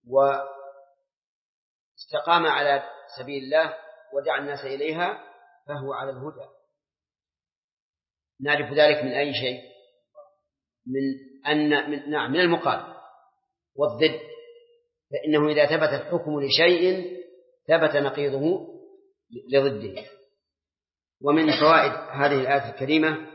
واستقام على سبيل الله ودعا الناس إليها فهو على الهدى. نعرف ذلك من أي شيء؟ من المقابل والضد، فإنه إذا ثبت الحكم لشيء ثبت نقيضه لضده. ومن فوائد هذه الآية الكريمة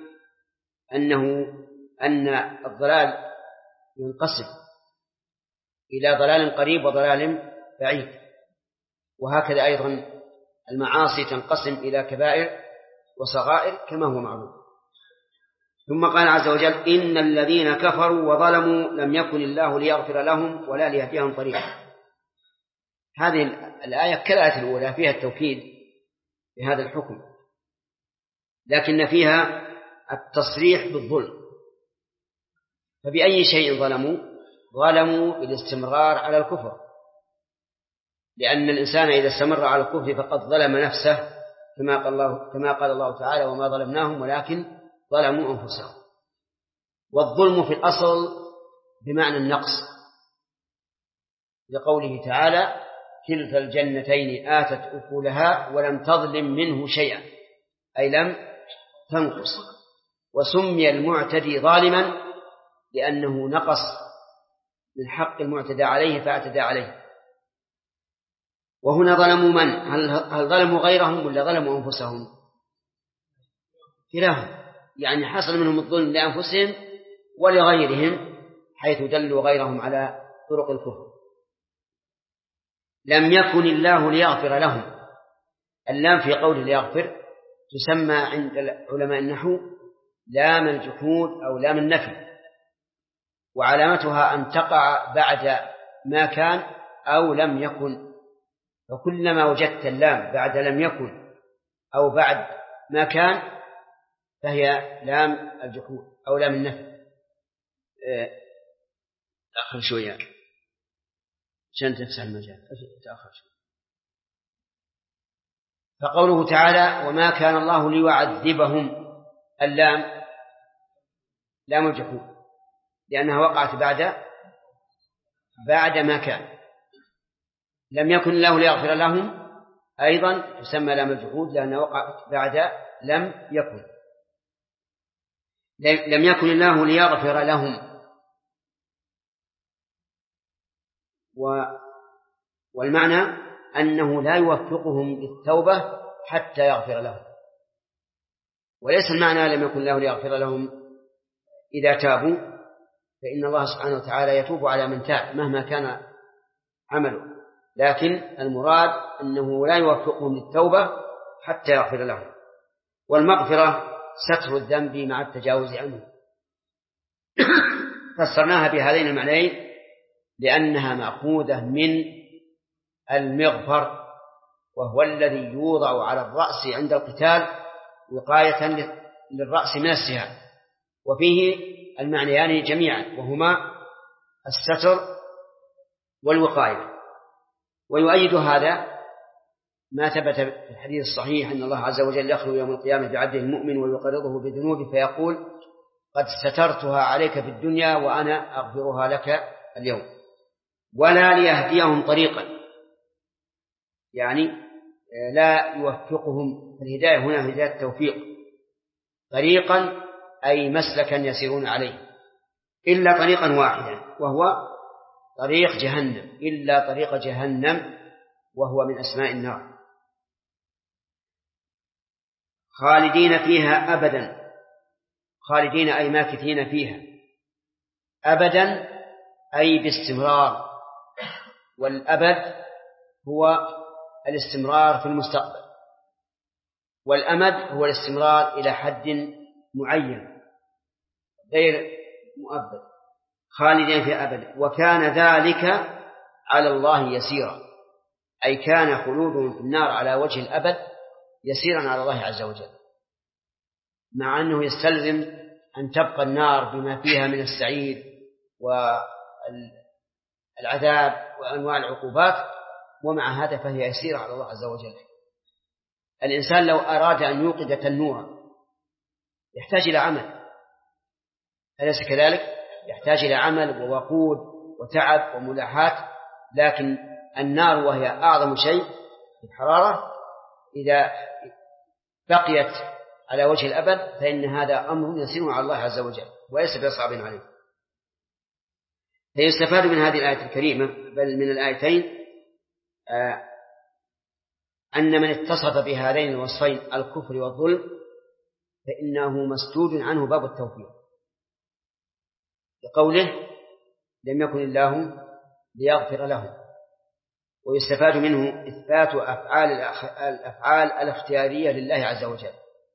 أن الضلال ينقسم إلى ضلال قريب وضلال بعيد، وهكذا أيضا المعاصي تنقسم إلى كبائر وصغائر كما هو معلوم. ثم قال عز وجل: إن الذين كفروا وظلموا لم يكن الله ليغفر لهم ولا ليهديهم طريقا. هذه الآية كالآية الأولى فيها التوكيد بهذا الحكم، لكن فيها التصريح بالظلم. فبأي شيء ظلموا؟ ظلموا بالاستمرار على الكفر، لأن الإنسان إذا استمر على الكفر فقد ظلم نفسه، كما قال الله تعالى: وما ظلمناهم ولكن ظلموا أنفسهم. والظلم في الأصل بمعنى النقص، لقوله تعالى: كلتا الجنتين آتت أكلها ولم تظلم منه شيئا، أي لم تنقص. وسمي المعتدي ظالما لأنه نقص من حق المعتدى عليه فاعتدى عليه. وهنا ظلموا من؟ هل ظلموا غيرهم ولا ظلموا أنفسهم؟ كلاهما، يعني حصل منهم الظلم لأنفسهم ولغيرهم، حيث دلوا غيرهم على طرق الكفر. لم يكن الله ليغفر لهم. اللام في قول ليغفر تسمى عند علماء النحو لام الجحود أو لام النفي، وعلامتها أن تقع بعد ما كان أو لم يكن. فكلما وجدت اللام بعد لم يكن أو بعد ما كان فهي لام الجحود أو لام النفي. تأخر شوية عشان تفسح المجال، تأخر شوية. فقوله تعالى: وما كان الله ليعذبهم، اللام لام الجحود لأنها وقعت بعد ما كان. لم يكن الله ليغفر لهم أيضا تسمى لام الجحود لأنها وقعت بعد لم يكن. لم يكن الله ليغفر لهم، والمعنى أنه لا يوفقهم للتوبة حتى يغفر لهم، وليس المعنى لم يكن الله ليغفر لهم إذا تابوا، فإن الله سبحانه وتعالى يتوب على من تاب مهما كان عمله، لكن المراد أنه لا يوفقهم للتوبة حتى يغفر لهم. والمغفرة ستر الذنب مع التجاوز عنه. فسرناها بهذين المعنيين لأنها مأخوذة من المغفر، وهو الذي يوضع على الرأس عند القتال وقاية للرأس من السهام، وفيه المعنيان جميعا وهما الستر والوقاية. ويؤيد هذا ما ثبت في الحديث الصحيح أن الله عز وجل يخلو يوم القيامة بعبده المؤمن ويقرضه بذنوبه فيقول: قد سترتها عليك في الدنيا وأنا أغفرها لك اليوم. ولا ليهديهم طريقا، يعني لا يوفقهم. الهداية هنا هداية التوفيق. طريقا أي مسلكا يسيرون عليه، إلا طريقا واحدا وهو طريق جهنم، إلا طريق جهنم وهو من أسماء النار، خالدين فيها أبدا. خالدين أي ماكثين فيها، أبدا أي باستمرار، والأبد هو الاستمرار في المستقبل، والأمد هو الاستمرار إلى حد معين غير مؤبد. خالدين فيها أبدا. وكان ذلك على الله يسيرا، أي كان خلودهم في النار على وجه الأبد يسيرا على الله عز وجل، مع أنه يستلزم أن تبقى النار بما فيها من السعير والعذاب وأنواع العقوبات، ومع هذا فهي يسيرة على الله عز وجل. الإنسان لو أراد أن يوقد تنورا يحتاج إلى عمل، أليس كذلك؟ يحتاج إلى عمل ووقود وتعب وملاحات، لكن النار وهي أعظم شيء في الحرارة إذا بقيت على وجه الأبد فإن هذا أمر يسير على الله عز وجل وليس بصعب عليه. فيستفاد من هذه الآية الكريمة بل من الآيتين أن من اتصف بهذين الوصفين الكفر والظلم فإنه مسدود عنه باب التوفيق، لقوله لم يكن الله ليغفر لهم. ويستفاد منه إثبات الأفعال الاختيارية لله عز وجل،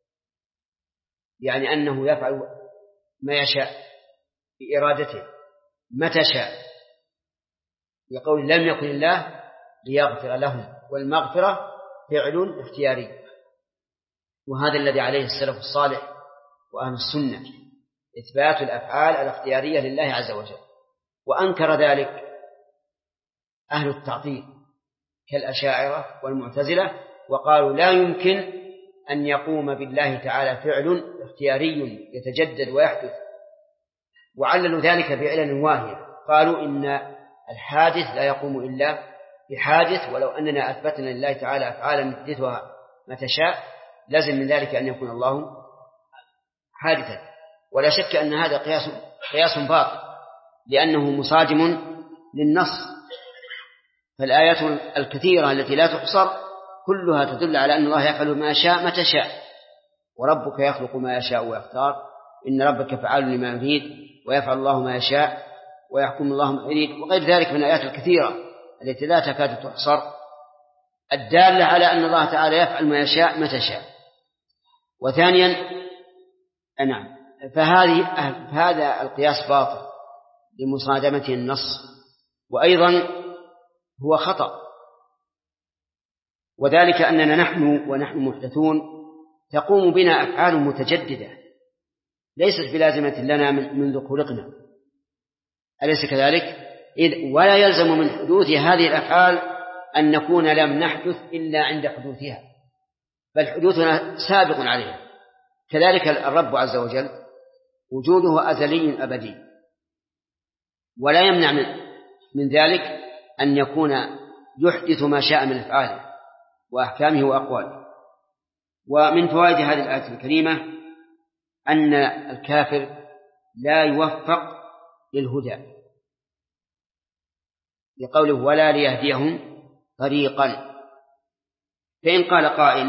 يعني أنه يفعل ما يشاء بإرادته متى شاء، يقول لم يكن الله ليغفر لهم، والمغفرة فعل اختياري، وهذا الذي عليه السلف الصالح وأهل السنة، إثبات الأفعال الاختيارية لله عز وجل. وأنكر ذلك أهل التعطيل كالأشاعرة والمعتزلة، وقالوا لا يمكن أن يقوم بالله تعالى فعل اختياري يتجدد ويحدث، وعللوا ذلك بعلل واهية، قالوا إن الحادث لا يقوم إلا بحادث، ولو أننا أثبتنا لله تعالى أفعالا يحدثها متى شاء لازم من ذلك أن يكون الله حادثا. ولا شك أن هذا قياس باطل لأنه مصادم للنص، فالآيات الكثيرة التي لا تحصر كلها تدل على أن الله يفعل ما شاء متى شاء، وربك يخلق ما يشاء ويختار، إن ربك فعال لما يريد، ويفعل الله ما يشاء ويحكم الله ما يريد، وغير ذلك من الآيات الكثيرة التي لا تكاد تحصر الدالة على أن الله تعالى يفعل ما يشاء متى شاء. وثانيا فهذا القياس باطل لمصادمته النص، وأيضا هو خطأ، وذلك أننا ونحن محدثون تقوم بنا أفعال متجددة ليست بلازمة لنا منذ خلقنا، أليس كذلك؟ ولا يلزم من حدوث هذه الأفعال أن نكون لم نحدث إلا عند حدوثها، بل حدوثنا سابق عليها. كذلك الرب عز وجل وجوده أزلي أبدي، ولا يمنع من ذلك أن يكون يحدث ما شاء من أفعاله وأحكامه وأقواله. ومن فوائد هذه الآية الكريمة أن الكافر لا يوفق للهدى، لقوله ولا ليهديهم طريقا. فإن قال قائل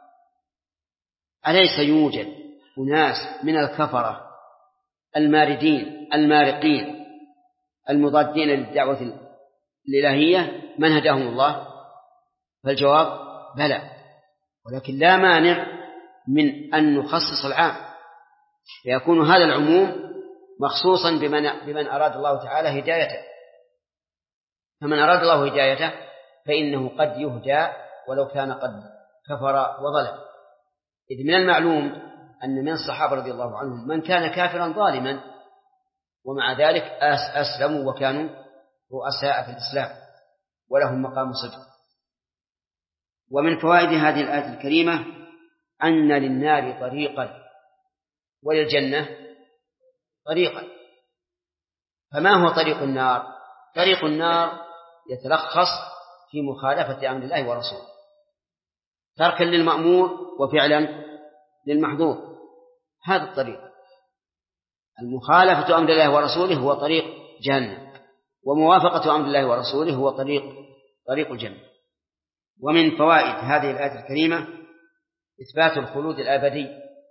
أليس يوجد أناس من الكفرة الماردين المارقين المضادين للدعوة الإلهية من هداهم الله؟ فالجواب بلى، ولكن لا مانع من أن نخصص العام، فيكون هذا العموم مخصوصا بمن أراد الله تعالى هدايته. فمن أراد الله هدايته فإنه قد يهدى ولو كان قد كفر وظلم، إذ من المعلوم أن من الصحابة رضي الله عنهم من كان كافرا ظالما ومع ذلك أسلموا وكانوا رؤساء في الإسلام ولهم مقام صدق. ومن فوائد هذه الآية الكريمة أن للنار طريقا وللجنة طريقا. فما هو طريق النار؟ طريق النار يتلخص في مخالفة أمر الله ورسوله، تركا للمأمور وفعلا للمحظور، هذا الطريق. المخالفة أمر الله ورسوله هو طريق جهنم، وموافقة أمر الله ورسوله هو طريق الجنة. ومن فوائد هذه الآية الكريمة إثبات الخلود الأبدي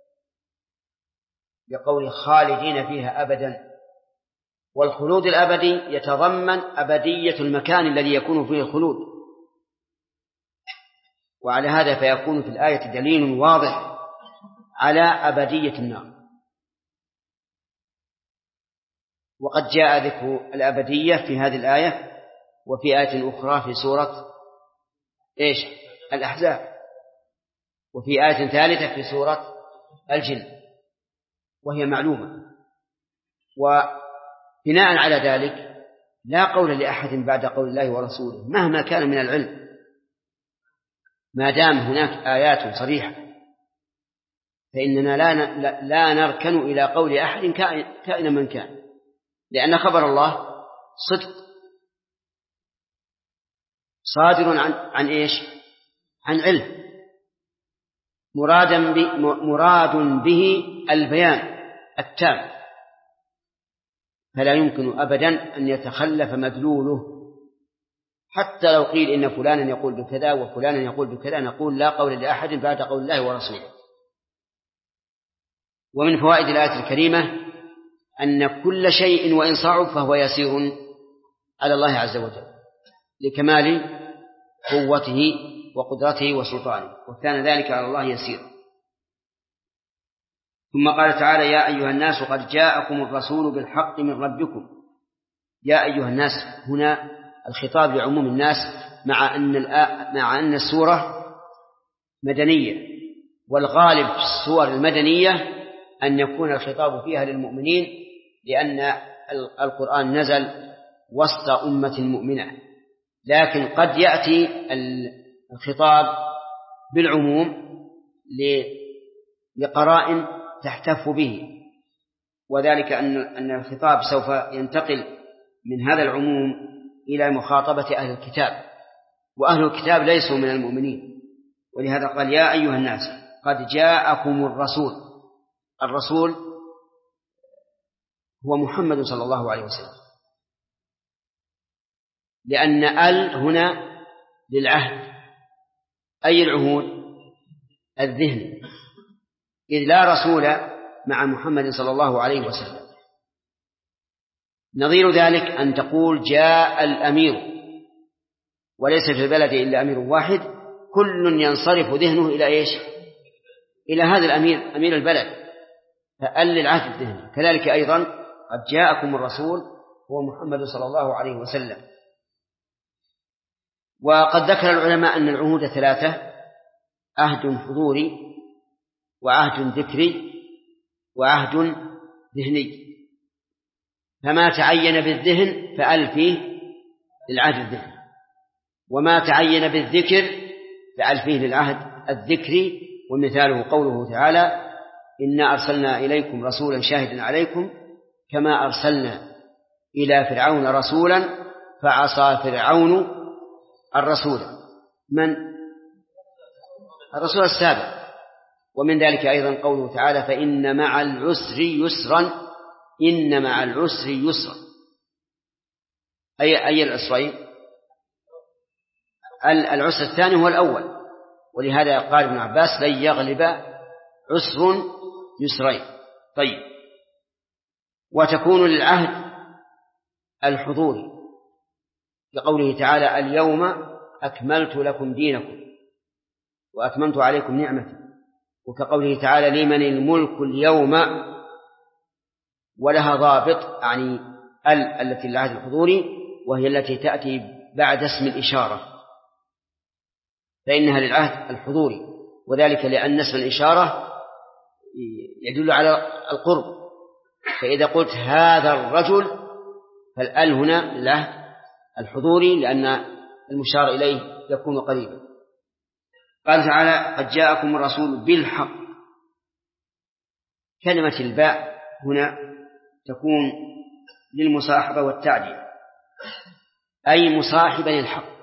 بقول خالدين فيها أبدا، والخلود الأبدي يتضمن أبدية المكان الذي يكون فيه الخلود، وعلى هذا فيكون في الآية دليل واضح على أبدية النار. وقد جاء ذكر الأبدية في هذه الآية وفي آية أخرى في سورة الأحزاب، وفي آية ثالثة في سورة الجن، وهي معلومة. وبناء على ذلك لا قول لأحد بعد قول الله ورسوله مهما كان من العلم، ما دام هناك آيات صريحة فإننا لا نركن إلى قول أحد كائنا من كان، لأن خبر الله صدق صادر عن إيش؟ عن علم، مراد به البيان التام، فلا يمكن أبدا أن يتخلف مدلوله. حتى لو قيل إن فلانا يقول بكذا وفلانا يقول بكذا، نقول لا قول لأحد بعد قول الله ورسوله. ومن فوائد الآية الكريمة أن كل شيء وإن صعب فهو يسير على الله عز وجل لكمال قوته وقدرته وسلطانه، وكان ذلك على الله يسير. ثم قال تعالى: يا أيها الناس قد جاءكم الرسول بالحق من ربكم. يا أيها الناس هنا الخطاب لعموم الناس، مع أن السورة مدنية، والغالب في السور المدنية أن يكون الخطاب فيها للمؤمنين، لأن القرآن نزل وسط أمة مؤمنة. لكن قد يأتي الخطاب بالعموم لقرائن تحتف به، وذلك أن الخطاب سوف ينتقل من هذا العموم إلى مخاطبة أهل الكتاب، وأهل الكتاب ليسوا من المؤمنين، ولهذا قال: يا أيها الناس قد جاءكم الرسول. الرسول هو محمد صلى الله عليه وسلم، لأن هنا للعهد، أي العهود؟ الذهن، إذ لا رسول مع محمد صلى الله عليه وسلم. نظير ذلك أن تقول: جاء الأمير، وليس في البلد إلا أمير واحد، كل ينصرف ذهنه إلى إيش؟ إلى هذا الأمير، أمير البلد، فأل للعهد الذهني. كذلك أيضا قد جاءكم الرسول هو محمد صلى الله عليه وسلم. وقد ذكر العلماء أن العهود ثلاثة: عهد حضوري، وعهد ذكري، وعهد ذهني. فما تعين بالذهن فأل فيه للعهد الذهني، وما تعين بالذكر فأل فيه للعهد الذكري. ومثاله قوله تعالى: إنا أرسلنا إليكم رسولا شاهدا عليكم كما أرسلنا إلى فرعون رسولا فعصى فرعون الرسول. من؟ الرسول السابق. ومن ذلك أيضا قوله تعالى: فإن مع العسر يسرا، إن مع العسر يسرا. أي العسرين؟ العسر الثاني هو الأول، ولهذا قال ابن عباس: لن يغلب عسر يسرين. طيب. وتكون للعهد الحضوري لقوله تعالى: اليوم أكملت لكم دينكم وأتممت عليكم نعمتي. وكقوله تعالى: لمن الملك اليوم، ولها ضابط، يعني التي للعهد الحضوري، وهي التي تأتي بعد اسم الإشارة، فإنها للعهد الحضوري، وذلك لأن اسم الإشارة يدل على القرب. فإذا قلت هذا الرجل فالأل هنا للعهد الحضوري، لأن المشار إليه يكون قريبا. قال تعالى: قد جاءكم الرسول بالحق. كلمة الباء هنا تكون للمصاحبة والتعديل، أي مصاحبا للحق،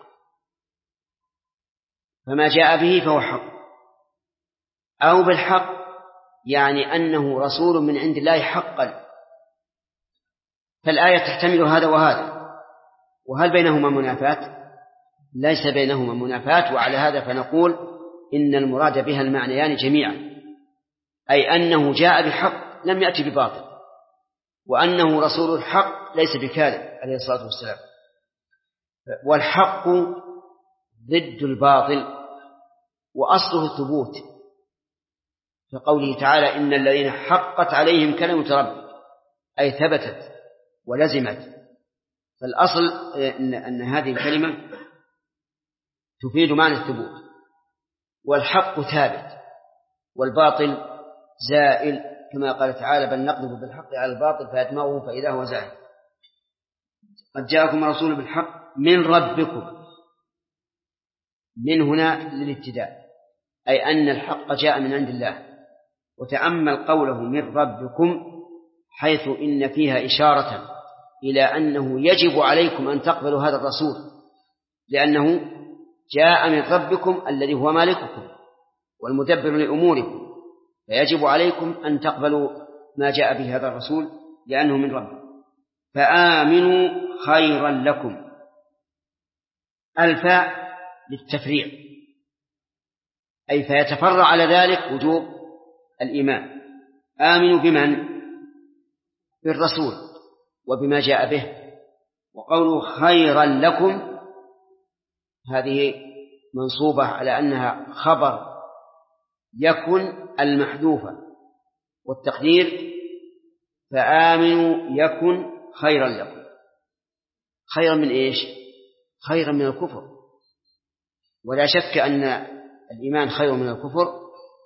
فما جاء به فهو حق، أو بالحق يعني أنه رسول من عند الله حقا. فالآية تحتمل هذا وهذا، وهل بينهما منافاة؟ ليس بينهما منافاة. وعلى هذا فنقول إن المراد بها المعنيان جميعا، أي أنه جاء بحق لم يأتي بباطل، وأنه رسول الحق ليس بكاذب عليه الصلاة والسلام. والحق ضد الباطل، وأصله الثبوت، كقوله تعالى: إن الذين حقت عليهم كلمة ربك، أي ثبتت ولزمت. فالأصل أن هذه الكلمة تفيد معنى الثبوت، والحق ثابت والباطل زائل، كما قال تعالى: بل نقذف بالحق على الباطل فيدمغه فإذا هو زائل. قد جاءكم رسول بالحق من ربكم. من هنا للابتداء، أي أن الحق جاء من عند الله. وتأمل قوله من ربكم، حيث إن فيها إشارة إلى أنه يجب عليكم أن تقبلوا هذا الرسول، لأنه جاء من ربكم الذي هو مالككم والمدبر لأموركم، فيجب عليكم أن تقبلوا ما جاء به هذا الرسول لأنه من ربكم. فآمنوا خيرا لكم. الفاء للتفريع، أي فيتفرع على ذلك وجوب الإيمان. آمنوا بمن؟ بالرسول وبما جاء به. وقولوا خيرا لكم هذه منصوبة على أنها خبر يكن المحذوفة، والتقدير فآمنوا يكن خيرا لكم. خيرا من إيش؟ خيرا من الكفر، ولا شك أن الإيمان خير من الكفر،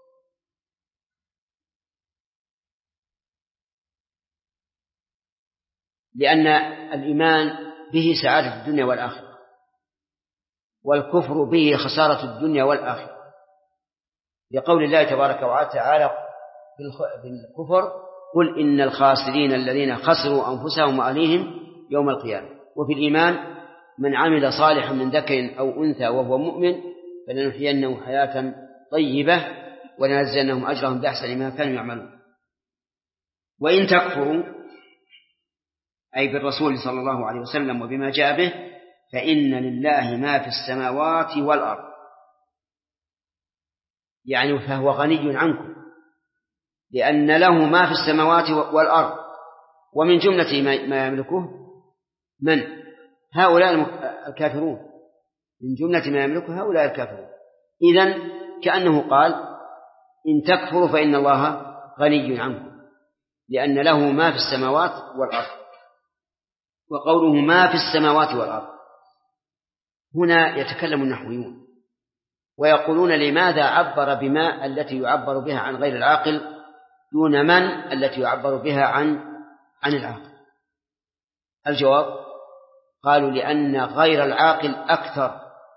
لأن الإيمان به سعادة الدنيا والآخرة، والكفر به خسارة الدنيا والآخرة، لقول الله تبارك وتعالى بالكفر قل إن الخاسرين الذين خسروا أنفسهم وأهليهم يوم القيامة. وفي الإيمان من عمل صالحا من ذكر أو أنثى وهو مؤمن فلنحيينه حياة طيبة ولنجزينهم أجرهم بأحسن ما كانوا يعملون. وإن تكفروا أي بالرسول صلى الله عليه وسلم وبما جاء به فإن لله ما في السماوات والأرض، يعني فهو غني عنكم، لأن له ما في السماوات والأرض، ومن جملة ما يملكه من؟ هؤلاء الكافرون، من جملة ما يملكه هؤلاء الكافرون. إذن كأنه قال إن تكفروا فإن الله غني عنكم، لأن له ما في السماوات والأرض. وقوله ما في السماوات والأرض هنا يتكلم النحويون ويقولون لماذا عبر بما التي يعبر بها عن غير العاقل دون من التي يعبر بها عن العاقل؟ الجواب قالوا لأن غير العاقل أكثر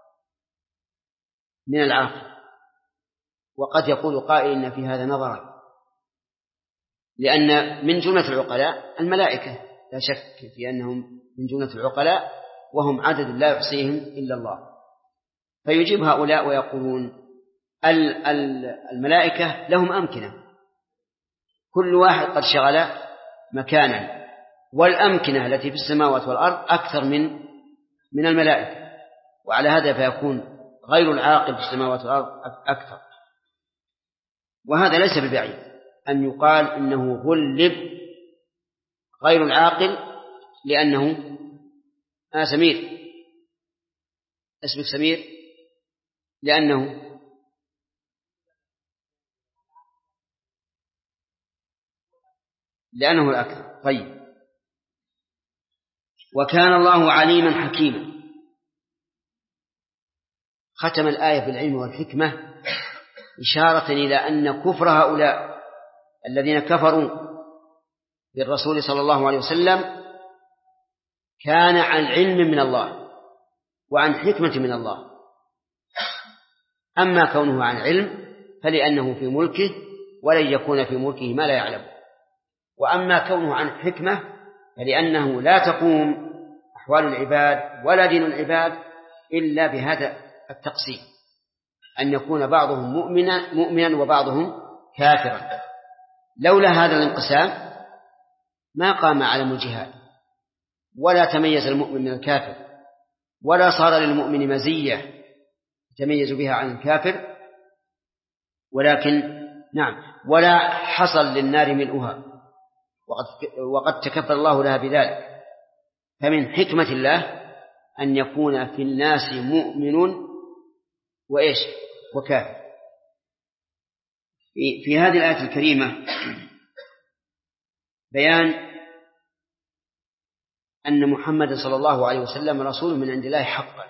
من العاقل. وقد يقول قائل إن في هذا نظرا، لأن من جملة العقلاء الملائكة لا شك في أنهم من جملة العقلاء وهم عدد لا يحصيهم إلا الله. فيجيب هؤلاء ويقولون الملائكة لهم أمكنة، كل واحد قد شغل مكانا، والأمكنة التي في السماوات والأرض أكثر من الملائكة، وعلى هذا فيكون غير العاقل في السماوات والأرض أكثر. وهذا ليس ببعيد أن يقال إنه غلب غير العاقل لأنه سمير، اسمك سمير، لأنه الأكثر. طيب. وكان الله عليما حكيما. ختم الآية بالعلم والحكمة إشارة إلى أن كفر هؤلاء الذين كفروا بالرسول صلى الله عليه وسلم كان عن علم من الله وعن حكمة من الله. أما كونه عن علم فلأنه في ملكه ولن يكون في ملكه ما لا يعلم، وأما كونه عن حكمة فلأنه لا تقوم أحوال العباد ولا دين العباد إلا بهذا التقسيم، أن يكون بعضهم مؤمنا وبعضهم كافرا. لولا هذا الانقسام ما قام علم الجهاد، ولا تميز المؤمن من الكافر، ولا صار للمؤمن مزية يتميز بها عن الكافر، ولكن ولا حصل للنار ملؤها، وقد تكفل الله لها بذلك. فمن حكمة الله أن يكون في الناس مؤمن وكافر. في هذه الآية الكريمة بيان أن محمد صلى الله عليه وسلم رسول من عند الله حقا،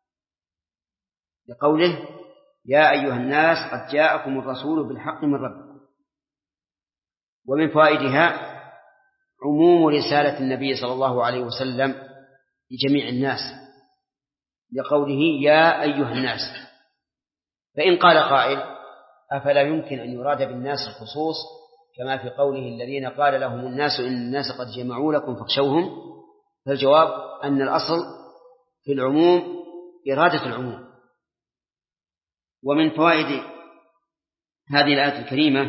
لقوله يا أيها الناس قد جاءكم الرسول بالحق من ربكم. ومن فوائدها عموم رسالة النبي صلى الله عليه وسلم لجميع الناس، لقوله يا أيها الناس. فإن قال قائل أفلا يمكن أن يراد بالناس الخصوص كما في قوله الذين قال لهم الناس إن الناس قد جمعوا لكم فاخشوهم؟ فالجواب أن الأصل في العموم إرادة العموم. ومن فوائد هذه الآية الكريمة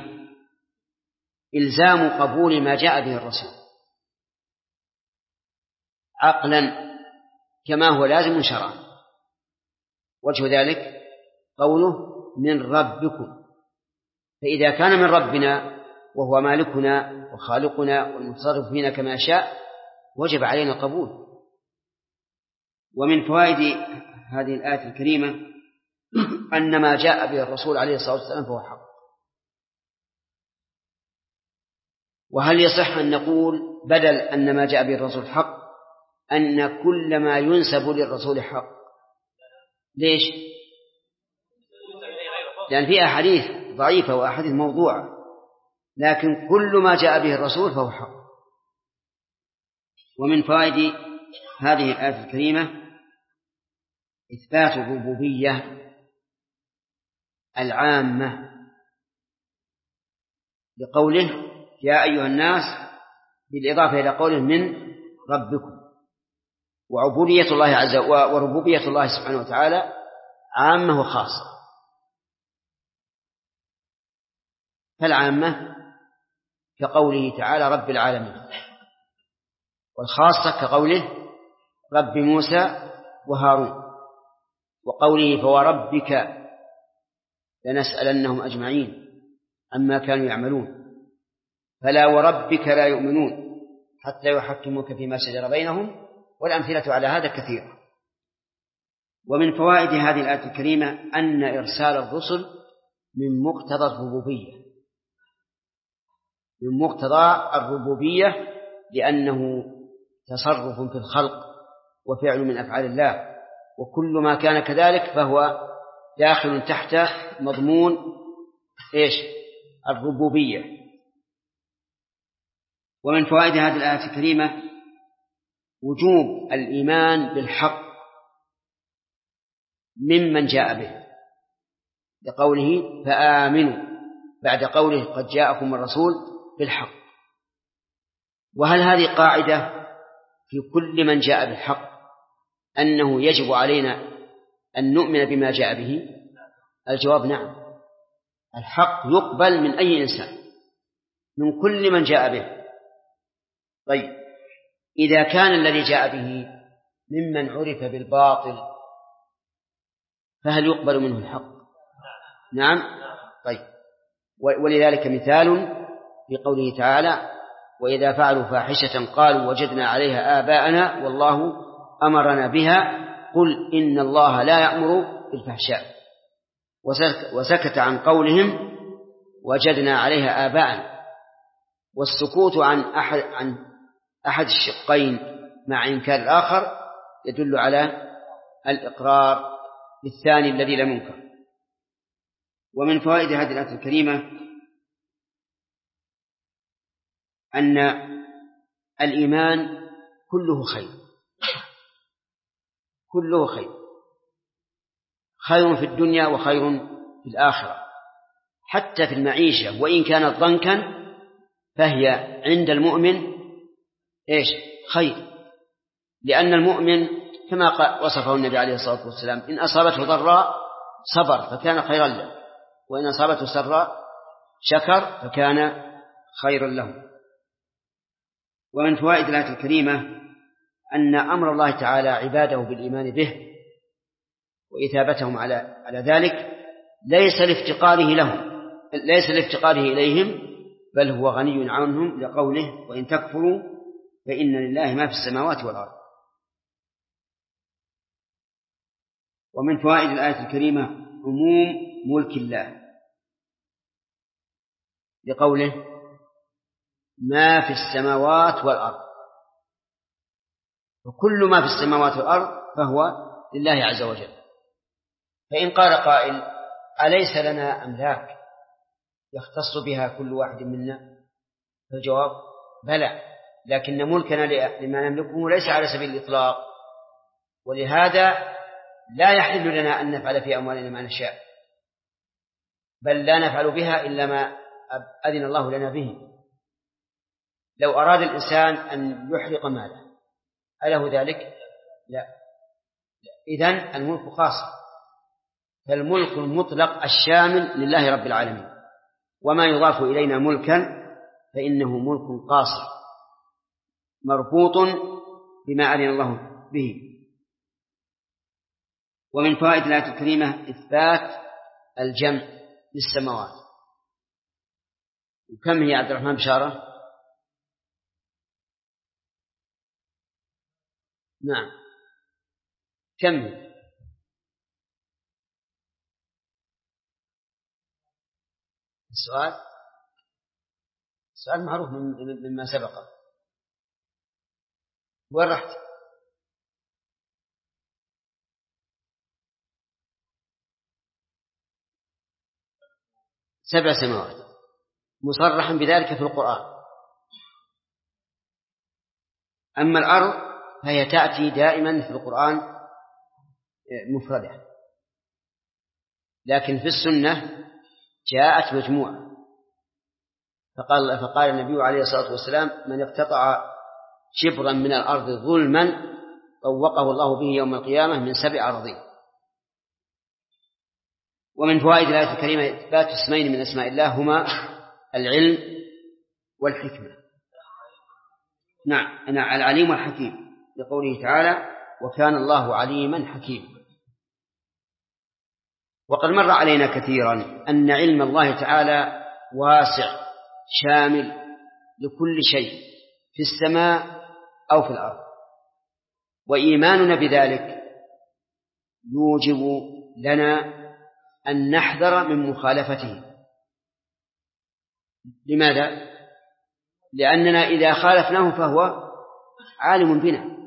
إلزام قبول ما جاء به الرسول عقلا كما هو لازم شرعا. وجه ذلك قوله من ربكم، فإذا كان من ربنا وهو مالكنا وخالقنا والمتصرف فينا كما شاء وجب علينا القبول. ومن فوائد هذه الآية الكريمة أن ما جاء به الرسول عليه الصلاة والسلام فهو حق. وهل يصح أن نقول بدل أن ما جاء به الرسول حق أن كل ما ينسب للرسول حق؟ ليش؟ لأن في أحاديث ضعيفة وأحاديث موضوعة، لكن كل ما جاء به الرسول فهو حق. ومن فوائد هذه الآية الكريمة إثبات الربوبية العامة لقوله يا أيها الناس، بالإضافة إلى قوله من ربكم. وعبودية الله عز وجل وربوبية الله سبحانه وتعالى عامة وخاصة. فالعامة كقوله تعالى رب العالمين، والخاصة كقوله رب موسى وهارون، وقوله فوربك لنسألنهم أجمعين عما كانوا يعملون فلا وربك لا يؤمنون حتى يحكموك فيما شجر بينهم، والأمثلة على هذا كثيرة. ومن فوائد هذه الآية الكريمة أن إرسال الرسل من مقتضى الربوبية، من مقتضى الربوبية، لأنه تصرف في الخلق وفعل من أفعال الله، وكل ما كان كذلك فهو داخل تحت مضمون الربوبية. ومن فوائد هذه الآية الكريمة وجوب الإيمان بالحق ممن جاء به، لقوله فآمنوا بعد قوله قد جاءكم الرسول بالحق. وهل هذه قاعدة في كل من جاء بالحق أنه يجب علينا أن نؤمن بما جاء به؟ الجواب نعم، الحق يقبل من أي إنسان، من كل من جاء به. طيب إذا كان الذي جاء به ممن عرف بالباطل فهل يقبل منه الحق؟ نعم. طيب ولذلك مثال في قوله تعالى وإذا فعلوا فاحشة قالوا وجدنا عليها آباءنا والله أمرنا بها قل إن الله لا يأمر بالفحشاء، وسكت عن قولهم وجدنا عليها آباءنا. والسكوت عن أحد الشقين مع إنكار الآخر يدل على الإقرار بالثاني الذي لم ينكر. ومن فوائد هذه الآية الكريمة أن الإيمان كله خير، كله خير، خير في الدنيا وخير في الآخرة. حتى في المعيشة وإن كانت ضنكا فهي عند المؤمن خير، لأن المؤمن كما وصفه النبي عليه الصلاة والسلام إن أصابته ضراء صبر فكان خيرا له، وإن أصابته سراء شكر فكان خيرا له. ومن فوائد الآية الكريمة أن أمر الله تعالى عباده بالإيمان به وإثابتهم على ذلك ليس لافتقاره إليهم، بل هو غني عنهم، لقوله وإن تكفروا فإن لله ما في السماوات والأرض. ومن فوائد الآية الكريمة عموم ملك الله، لقوله ما في السماوات والأرض، وكل ما في السماوات والأرض فهو لله عز وجل. فإن قال قائل أليس لنا أملاك يختص بها كل واحد منا؟ فالجواب بلى، لكن ملكنا لما نملكه ليس على سبيل الإطلاق، ولهذا لا يحل لنا أن نفعل في أموالنا ما نشاء، بل لا نفعل بها إلا ما أذن الله لنا به. لو أراد الإنسان أن يحرق ماله أله ذلك؟ لا، إذن الملك قاصر، فالملك المطلق الشامل لله رب العالمين، وما يضاف إلينا ملكا فإنه ملك قاصر مربوط بما أذن الله به. ومن فوائد الآية الكريمة إثبات الجمع للسماوات. وكم هي عبد الرحمن بشارة؟ نعم، كم هي؟ السؤال معروف مما سبق. وين رحت؟ 7 سماوات مصرحا بذلك في القرآن. أما الأرض فهي تأتي دائما في القرآن مفردة، لكن في السنة جاءت مجموعة. فقال النبي عليه الصلاة والسلام: من اقتطع شبرا من الأرض ظلما طوقه الله به يوم القيامة من 7 أراضين. ومن فوائد الآية الكريمة إثبات اسمين من أسماء الله هما العلم والحكمة. نعم، العليم والحكيم، لقوله تعالى: وكان الله عليما حكيما. وقد مر علينا كثيرا أن علم الله تعالى واسع شامل لكل شيء في السماء أو في الأرض، وإيماننا بذلك يوجب لنا أن نحذر من مخالفته. لماذا؟ لأننا إذا خالفناه فهو عالم بنا،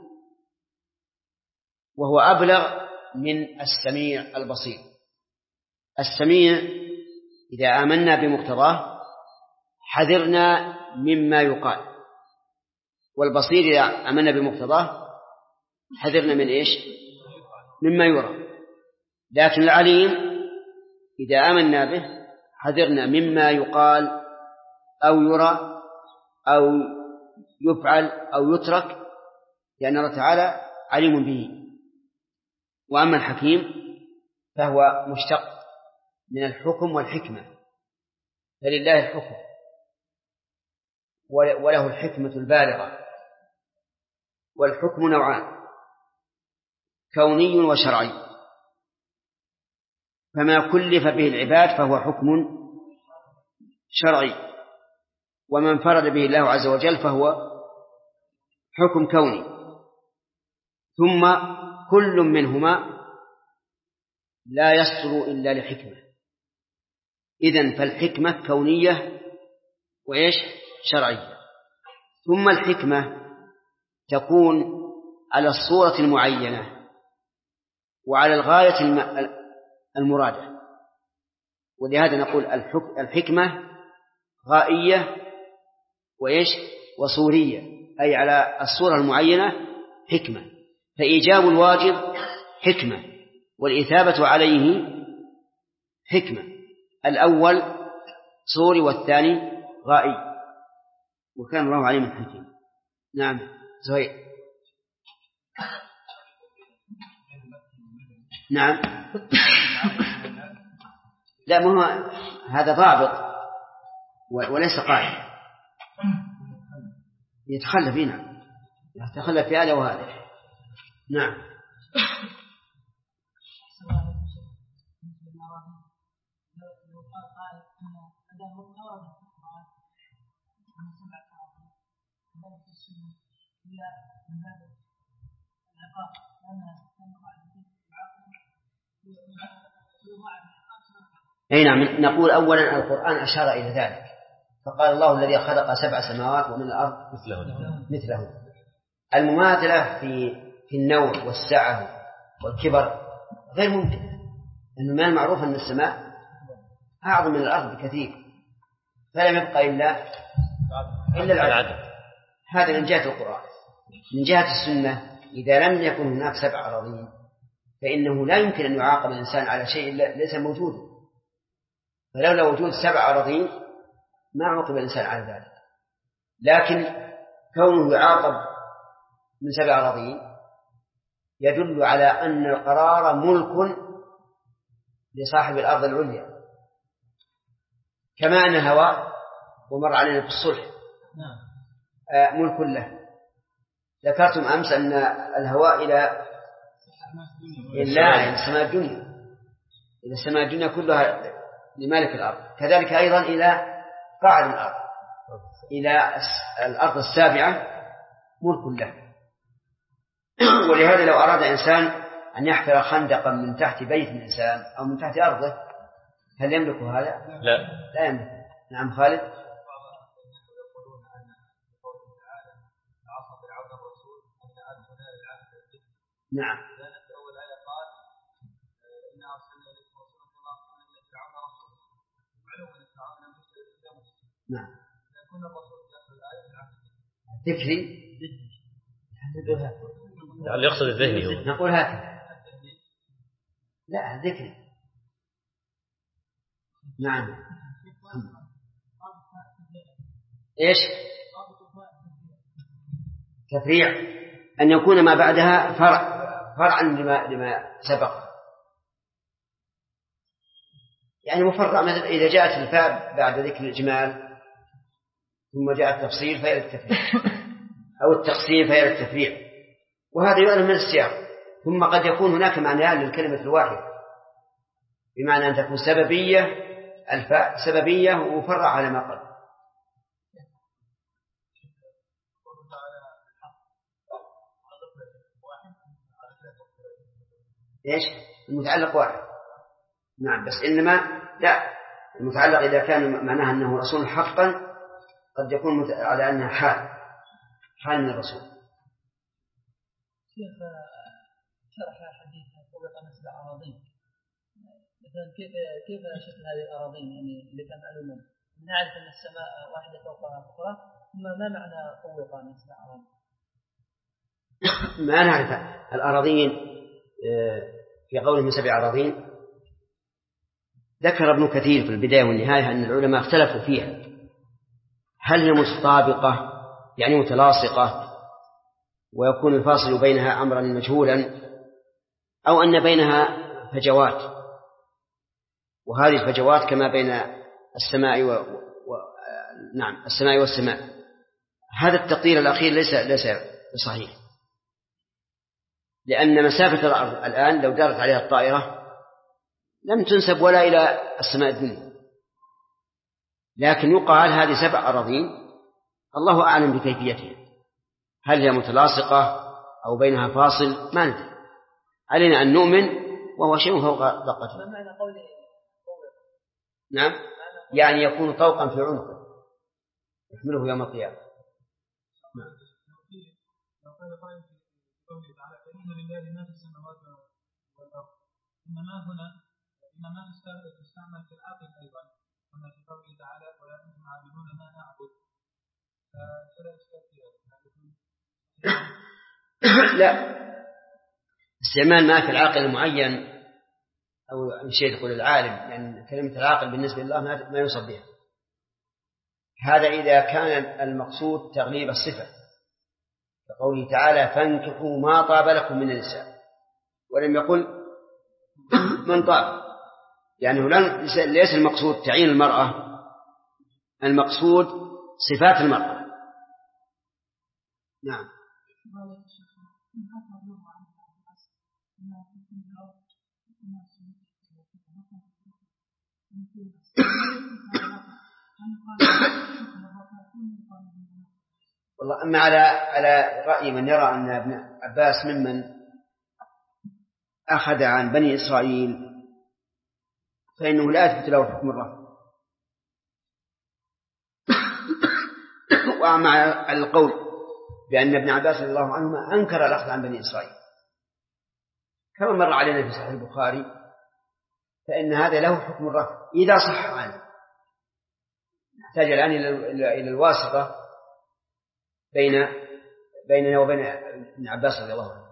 وهو أبلغ من السميع البصير. السميع إذا آمنا بمقتضاه حذرنا مما يقال، والبصير إذا آمنا بمقتضاه حذرنا من إيش؟ مما يرى. لكن العليم إذا آمنا به حذرنا مما يقال أو يرى أو يفعل أو يترك، لأن الله تعالى عليم به. وأما الحكيم فهو مشتق من الحكم والحكمة، فلله الحكم وله الحكمة البالغة. والحكم نوعان: كوني وشرعي. فما كلف به العباد فهو حكم شرعي، ومن فرد به الله عز وجل فهو حكم كوني. ثم كل منهما لا يصدر إلا لحكمة. إذن فالحكمة كونية وإيش؟ شرعية. ثم الحكمة تكون على الصورة المعينة وعلى الغاية المرادة، ولهذا نقول الحكمة غائية وإيش؟ وصورية، أي على الصورة المعينة حكمة. فإيجاب الواجب حكمة، والإثابة عليه حكمة. الأول صوري والثاني غائي، وكان الله عليم حكيم. نعم زهير. نعم. لا، ما هو هذا ضابط وليس قاعدة. يتخلف هنا، يتخلف في هذا وهذا. نعم. أي نعم. نقول أولا القرآن أشار إلى ذلك، فقال: الله الذي خلق 7 سماوات ومن الأرض مثله. المماثلة في النوع والسعة والكبر غير ممكن، لأنه ما المعروف أن السماء أعظم من الأرض بكثير، فلم يبقى إلا العدد. هذا من جهة القرآن. من جهة السنة إذا لم يكن هناك 7 أراضين فإنه لا يمكن أن يعاقب الإنسان على شيء ليس موجود. فلولا وجود 7 أراضين ما عوقب الإنسان على ذلك، لكن كونه يعاقب من 7 أراضين يدل على أن القرار ملك لصاحب الأرض العليا، كما أن الهواء ومر علينا بالصلح ملك له. ذكرتم أمس أن الهواء إلى السماء الدنيا، إلى السماء الدنيا كلها لمالك الأرض، كذلك أيضا إلى قاعد الأرض، إلى الأرض السابعة ملك له. ولهذا لو أراد إنسان أن يحفر خندقا من تحت بيت الإنسان أو من تحت أرضه، هل يملك هذا؟ لا يملك. نعم خالد. نعم. نعم. ذكري اللي يقصد الذهني هو. نقول هكذا. لا ذكري. نعم. إيش؟ تفريع أن يكون ما بعدها فرعا لما سبق، يعني مفرع. مثل إذا جاءت الفاء بعد ذكر الإجمال ثم جاء التفصيل فهي التفريع، أو التقسيم فهي التفريع، وهذا يعلم من السياق. ثم قد يكون هناك معنيان للكلمة الواحدة، بمعنى أن تكون سببية، الفاء سببية ومفرع على ما قبل. إيش؟ المتعلق واحد. نعم، بس إنما لا، المتعلق إذا كان معناها أنه رسول حقا قد يكون على أنها حال من الرسول. شيخ شرح حديث خلق مثل أراضين، مثلا كيف شكل هذه الأراضين يعني اللي كان معلوما؟ نعرف أن السماء واحدة فوقها أخرى، ثم ما معنى خلق مثل أراضين؟ ما نعرف الأراضين في قوله من 7 أراضين. ذكر ابن كثير في البداية والنهاية أن العلماء اختلفوا فيها، هل هي متطابقة يعني متلاصقة ويكون الفاصل بينها أمرا مجهولا، أو أن بينها فجوات، وهذه الفجوات كما بين السماء نعم السماء والسماء. هذا التقدير الأخير ليس صحيح، لأن مسافة الأرض الآن لو دارت عليها الطائرة لم تنسب ولا إلى السماء الدنيا، لكن يقال هذه 7 أراضين، الله أعلم بكيفيتها، هل هي متلاصقة أو بينها فاصل ما ندري، علينا أن نؤمن وهو شيء فوق دقته. ما معنى قوله نعم، يعني يكون طوقا في عنقه يحمله يوم القيامة. لو قال قائل في قوله تعالى فإن لله ما في السماوات والأرض، إنما تستعمل في العاقل أيضا، كما في قوله تعالى ولا أنتم عابدون ما نعبد، فلا إشكال فيها. لا، استعمال ما في العاقل المعين أو شيء يقول العالم، لأن يعني كلمة العاقل بالنسبة لله ما يوصف بها. هذا إذا كان المقصود تغليب الصفة، كقوله تعالى فانكحوا ما طاب لكم من النساء، ولم يقل من طاب، يعني ليس المقصود تعيين المرأة، المقصود صفات المرأة. نعم. والله أما على رأي من يرى أن ابن عباس ممن أخذ عن بني إسرائيل فإنه لا يثبت له حكم الرفع. ومع القول بأن ابن عباس رضي الله عنهما أنكر الأخذ عن بني إسرائيل كما مر علينا في صحيح البخاري، فإن هذا له حكم الرفع إذا صح عنه. نحتاج الآن إلى الواسطة بيننا وبين ابن عباس رضي الله عنه.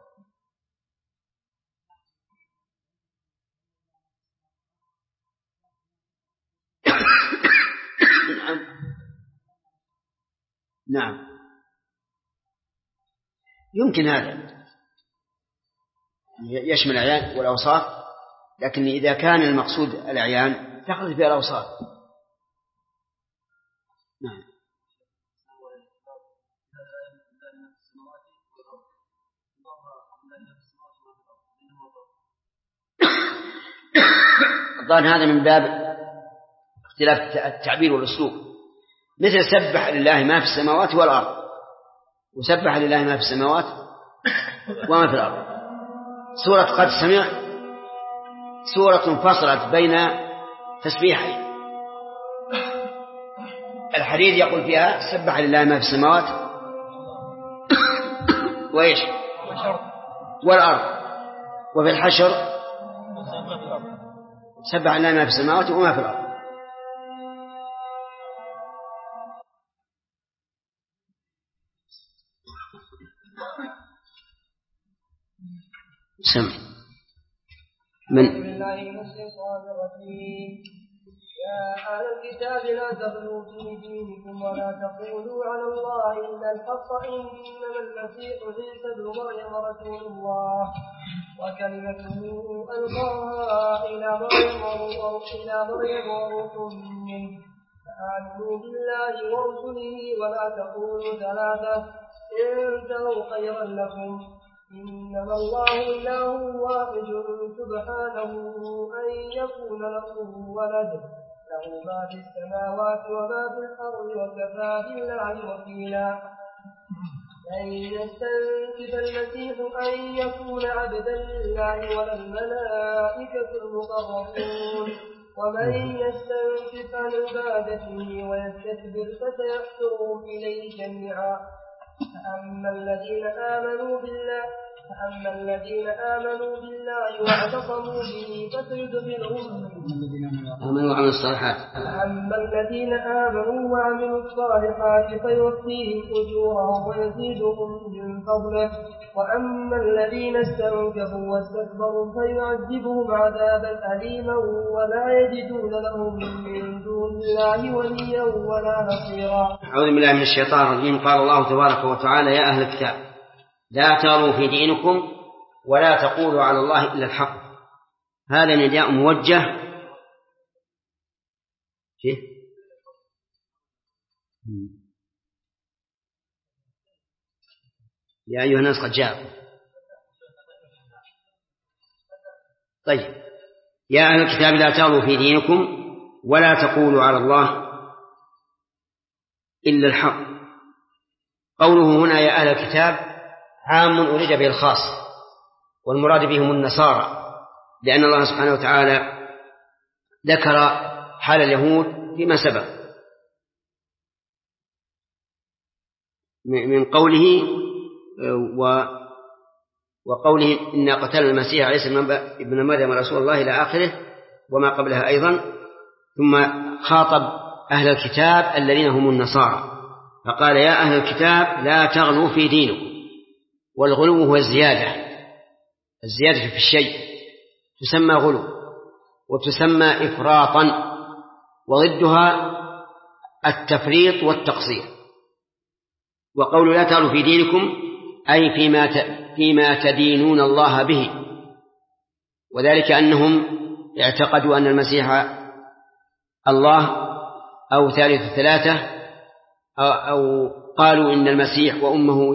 نعم يمكن هذا، يشمل الأعيان والأوصاف، لكن إذا كان المقصود الأعيان تخرج بها الأوصاف. نعم. الظاهر هذا من باب اختلاف التعبير والأسلوب، مثل سبح لله ما في السماوات والأرض، وسبح لله ما في السماوات وما في الأرض. سورة قد سمع سورة فصلت بين تسبيحين. الحديث يقول فيها سبح لله ما في السماوات وإيش والأرض، وفي الحشر سبح لله ما في السماوات وما في الأرض. سمع من يا أهل الكتاب لا تغلوا في دينكم ولا تقولوا على الله إلا الحق، إنما المسيح عيسى ابن مريم رسول الله وكلمته ألقاها إلى مريم وروح منه، فآمنوا بالله ورسله ولا تقولوا ثلاثة انتهوا خيرا لكم، إنما الله إله واحد سبحانه أن يكون له ولد، له ما في السماوات وما في الأرض وكفى بالله وكيلا. لن يستنكف المسيح أن يكون عبدا لله ولا الملائكة المقربون، ومن يستنكف عن عبادته ويستكبر فسيحشرهم إليه جميعا. فأما الذين آمنوا بالله واعتصموا به فسيدخلهم آمنوا وعملوا الصالحات. أما الذين آمنوا وعملوا الصالحات فيوفيهم أجورهم ويزيدهم من فضله، وأما الذين استنكفوا واستكبروا فيعذبهم عذابا أليما ولا يجدون لهم من دون الله وليا ولا نصيرا. أعوذ بالله من الشيطان الرجيم. قال الله تبارك وتعالى: يا أهل الكتاب لا تغلوا في دينكم ولا تقولوا على الله إلا الحق. هذا نداء موجه يا أيها الناس قد جاءكم. طيب، يا أهل الكتاب لا تغلوا في دينكم ولا تقولوا على الله إلا الحق. قوله هنا يا أهل الكتاب عام أريد به الخاص، والمراد بهم النصارى، لأن الله سبحانه وتعالى ذكر حال اليهود فيما سبق من قوله وقوله إنا قتلنا المسيح عيسى ابن مريم رسول الله إلى آخره وما قبلها أيضا. ثم خاطب أهل الكتاب الذين هم النصارى فقال يا أهل الكتاب لا تغلوا في دينكم. والغلو هو الزيادة في الشيء تسمى غلو وتسمى إفراطا، وضدها التفريط والتقصير. وقول لا تغلوا في دينكم أي فيما تدينون الله به، وذلك أنهم اعتقدوا أن المسيح الله أو ثالث ثلاثة، أو قالوا إن المسيح وأمه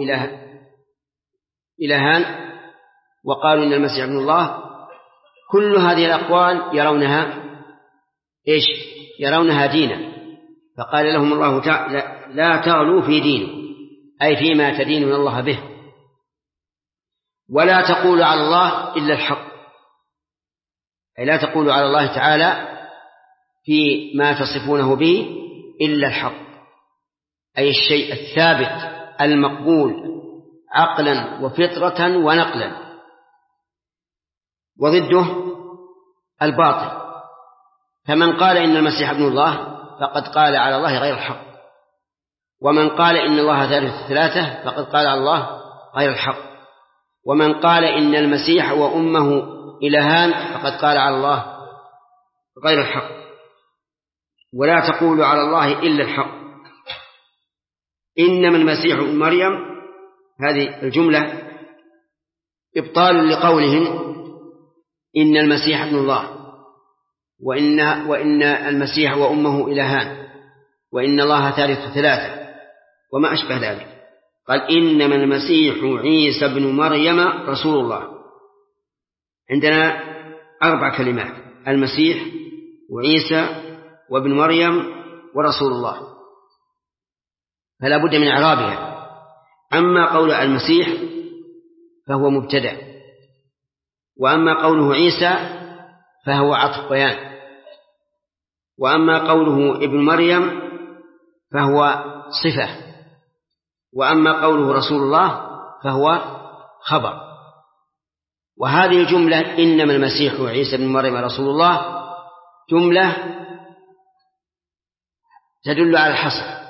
إلهان، وقالوا إن المسيح ابن الله. كل هذه الأقوال يرونها دينا. فقال لهم الله تعالى لا تغلوا في دينكم أي فيما تدينون الله به، ولا تقولوا على الله إلا الحق، أي لا تقولوا على الله تعالى فيما تصفونه به إلا الحق، أي الشيء الثابت المقبول عقلا وفطرة ونقلا. وضده الباطل، فمن قال إن المسيح ابن الله فقد قال على الله غير الحق، ومن قال إن الله ثالث ثلاثة فقد قال على الله غير الحق، ومن قال إن المسيح وأمه إلهان فقد قال على الله غير الحق. ولا تقولوا على الله إلا الحق. إنما المسيح ابن مريم، هذه الجملة إبطال لقولهم إن المسيح ابن الله، وإن المسيح وأمه إلهان، وإن الله ثالث ثلاثة، وما أشبه ذلك. قال إنما المسيح عيسى بن مريم رسول الله. عندنا 4 كلمات: المسيح وعيسى وابن مريم ورسول الله، فلا بد من إعرابها. أما قول المسيح فهو مبتدأ، وأما قوله عيسى فهو عطف بيان، وأما قوله ابن مريم فهو صفة، وأما قوله رسول الله فهو خبر. وهذه الجملة إنما المسيح وعيسى بن مريم رسول الله جملة تدل على الحصر،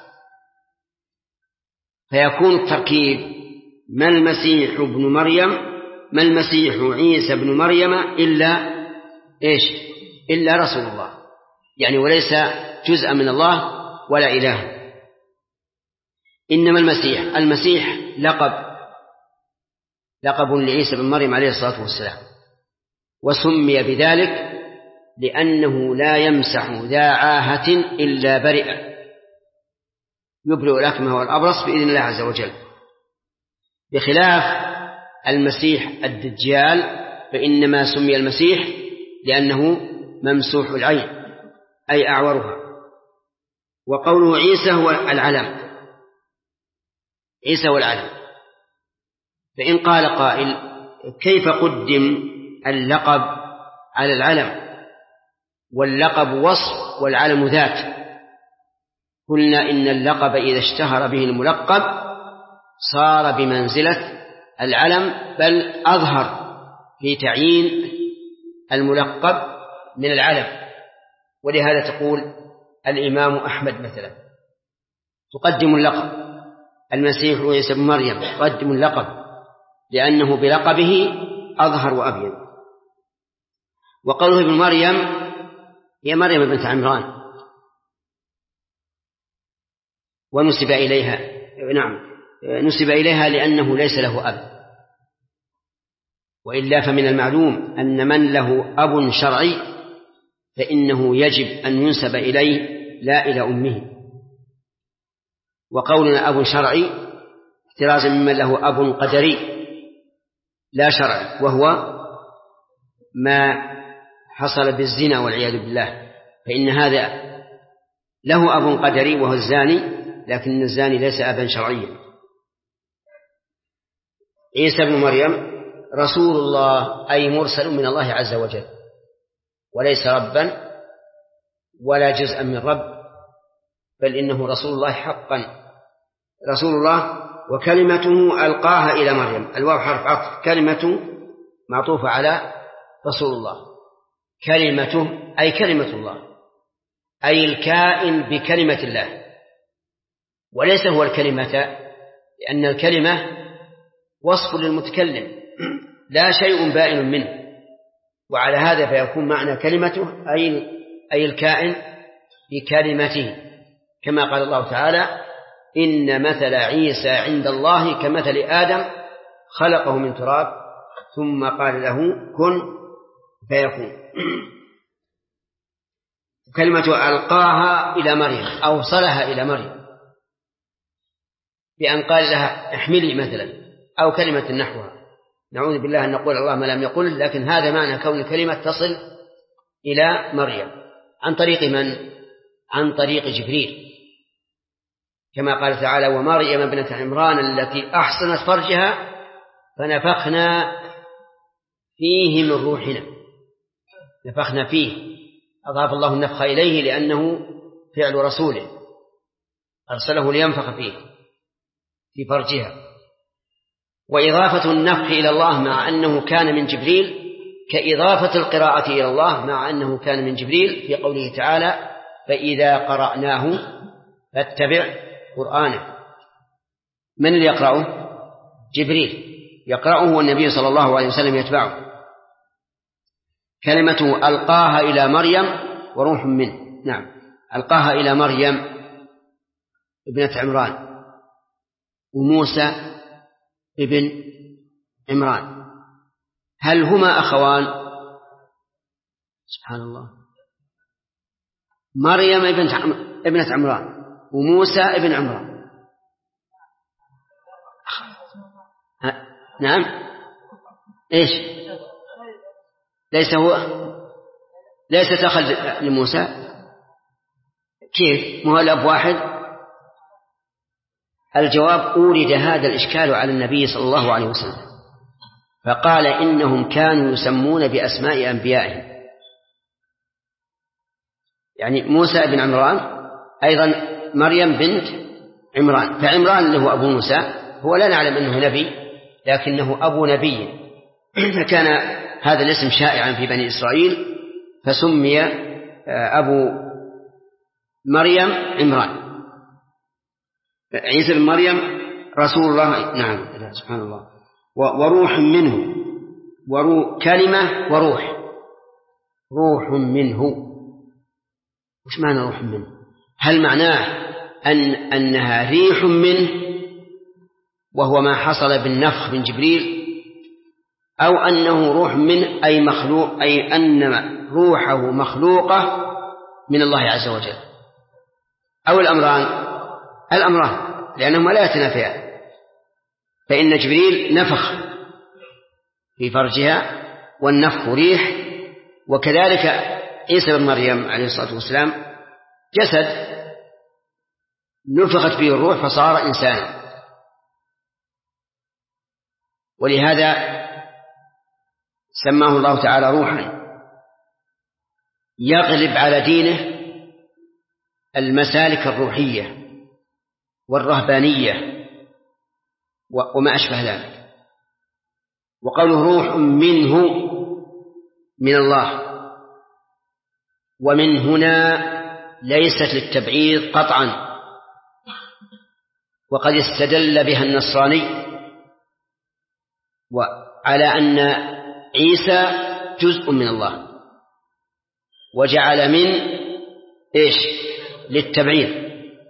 فيكون التركيب ما المسيح ابن مريم، ما المسيح عيسى بن مريم إلا إيش؟ إلا رسول الله، يعني وليس جزءا من الله ولا إله. إنما المسيح لقب لعيسى بن مريم عليه الصلاة والسلام، وسمي بذلك لأنه لا يمسح ذا عاهة إلا برئ، يبرئ الأكمه والأبرص بإذن الله عز وجل، بخلاف المسيح الدجال فإنما سمي المسيح لأنه ممسوح العين أي أعورها. وقوله عيسى هو العلم، عيسى هو العلم. فإن قال قائل كيف قدم اللقب على العلم؟ واللقب وصف والعلم ذات. قلنا إن اللقب إذا اشتهر به الملقب صار بمنزلة العلم، بل أظهر في تعيين الملقب من العلم. ولهذا تقول الإمام أحمد مثلا تقدم اللقب، المسيح عيسى بن مريم تقدم اللقب لأنه بلقبه أظهر وأبين. وقوله ابن مريم هي مريم بنت عمران، ونسب إليها، نسب إليها لأنه ليس له أب، وإلا فمن المعلوم أن من له أب شرعي فإنه يجب أن ينسب إليه لا إلى أمه. وقولنا أب شرعي احترازا ممن له أب قدري لا شرعي، وهو ما حصل بالزنا والعياذ بالله، فإن هذا له أب قدري وهو الزاني، لكن الزاني ليس أبا شرعيا. عيسى بن مريم رسول الله أي مرسل من الله عز وجل، وليس ربا ولا جزءا من رب، بل إنه رسول الله حقا، رسول الله. وكلمته ألقاها إلى مريم، الواو حرف عطف، كلمة معطوفة على رسول الله، كلمته أي كلمة الله، أي الكائن بكلمة الله، وليس هو الكلمة، لأن الكلمة وصف للمتكلم لا شيء بائن منه، وعلى هذا فيكون معنى كلمته أي الكائن بكلمته، كما قال الله تعالى إن مثل عيسى عند الله كمثل آدم خلقه من تراب ثم قال له كن فيكون. كلمة ألقاها إلى مريم أوصلها إلى مريم بأن قال لها احملي مثلا، أو كلمة نحوها. نعوذ بالله أن نقول الله ما لم يقل، لكن هذا معنى كون الكلمة تصل إلى مريم. عن طريق من؟ عن طريق جبريل، كما قال تعالى ومريم ابنة عمران التي أحصنت فرجها فنفخنا فيه من روحنا. نفخنا فيه، أضاف الله النفخ إليه لأنه فعل رسوله أرسله لينفخ فيه في فرجها. وإضافة النفخ إلى الله مع أنه كان من جبريل كإضافة القراءة إلى الله مع أنه كان من جبريل في قوله تعالى فإذا قرأناه فاتبع قرآنه. من اللي يقرأه؟ جبريل يقرأه والنبي صلى الله عليه وسلم يتبعه. كلمته ألقاها إلى مريم وروح منه. نعم، ألقاها إلى مريم ابنة عمران وموسى ابن عمران، هل هما أخوان؟ سبحان الله. مريم ابنة عمران وموسى ابن عمران. نعم. إيش؟ ليست أخا لموسى. كيف؟ ما هو الأب واحد؟ الجواب: أورد هذا الإشكال على النبي صلى الله عليه وسلم فقال إنهم كانوا يسمون بأسماء أنبيائهم، يعني موسى بن عمران أيضا مريم بنت عمران، فعمران اللي هو أبو موسى هو لا نعلم أنه نبي لكنه أبو نبي، فكان هذا الاسم شائعا في بني إسرائيل فسمي أبو مريم عمران. عيسى بن مريم رسول الله. نعم. سبحان الله. وروح منه، كلمة وروح، روح منه. وش معنى روح منه؟ هل معناه أنها ريح منه وهو ما حصل بالنفخ من جبريل، أو أنه روح منه أي مخلوق، أي أن روحه مخلوقة من الله عز وجل، أو الأمران لأنهما لا يتنافيان، فإن جبريل نفخ في فرجها والنفخ ريح، وكذلك عيسى بن مريم عليه الصلاة والسلام جسد نفخت فيه الروح فصار إنسانا، ولهذا سماه الله تعالى روحا يغلب على دينه المسالك الروحية والرهبانية وما أشبه ذلك. وقوله روح منه من الله، ومن هنا ليست للتبعيض قطعا، وقد استدل بها النصراني وعلى أن عيسى جزء من الله، وجعل من إيش للتبعيض،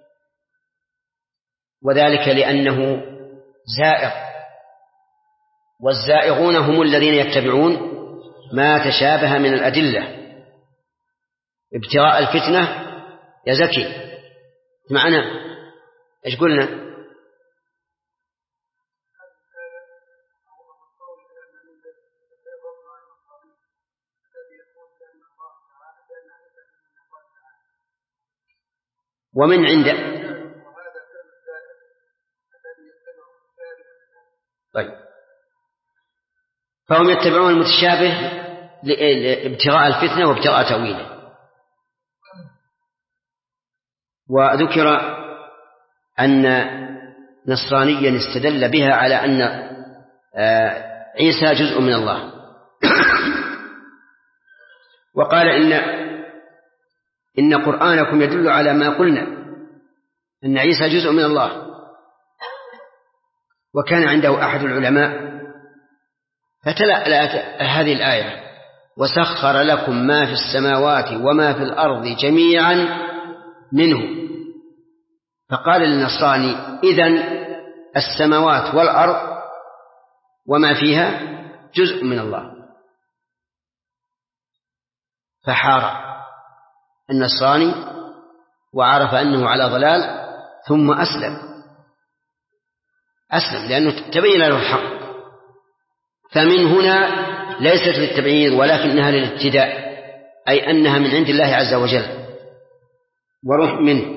وذلك لأنه زائغ، والزائغون هم الذين يتبعون ما تشابه من الأدلة ابتغاء الفتنة. يا زكي معنا إيش قلنا؟ ومن عند طيب، فهم يتبعون المتشابه لابتغاء الفتنة وابتغاء تأويله. وذكر أن نصرانيا استدل بها على أن عيسى جزء من الله وقال إن قرآنكم يدل على ما قلنا أن عيسى جزء من الله. وكان عنده أحد العلماء فتلا هذه الآية: وسخر لكم ما في السماوات وما في الأرض جميعا منه، فقال للنصراني: إذن السماوات والأرض وما فيها جزء من الله. فحار النصراني وعرف أنه على ضلال ثم أسلم لأنه تبين له الحق. فمن هنا ليست للتبعيض ولكنها للابتداء، أي أنها من عند الله عز وجل. وروح منه.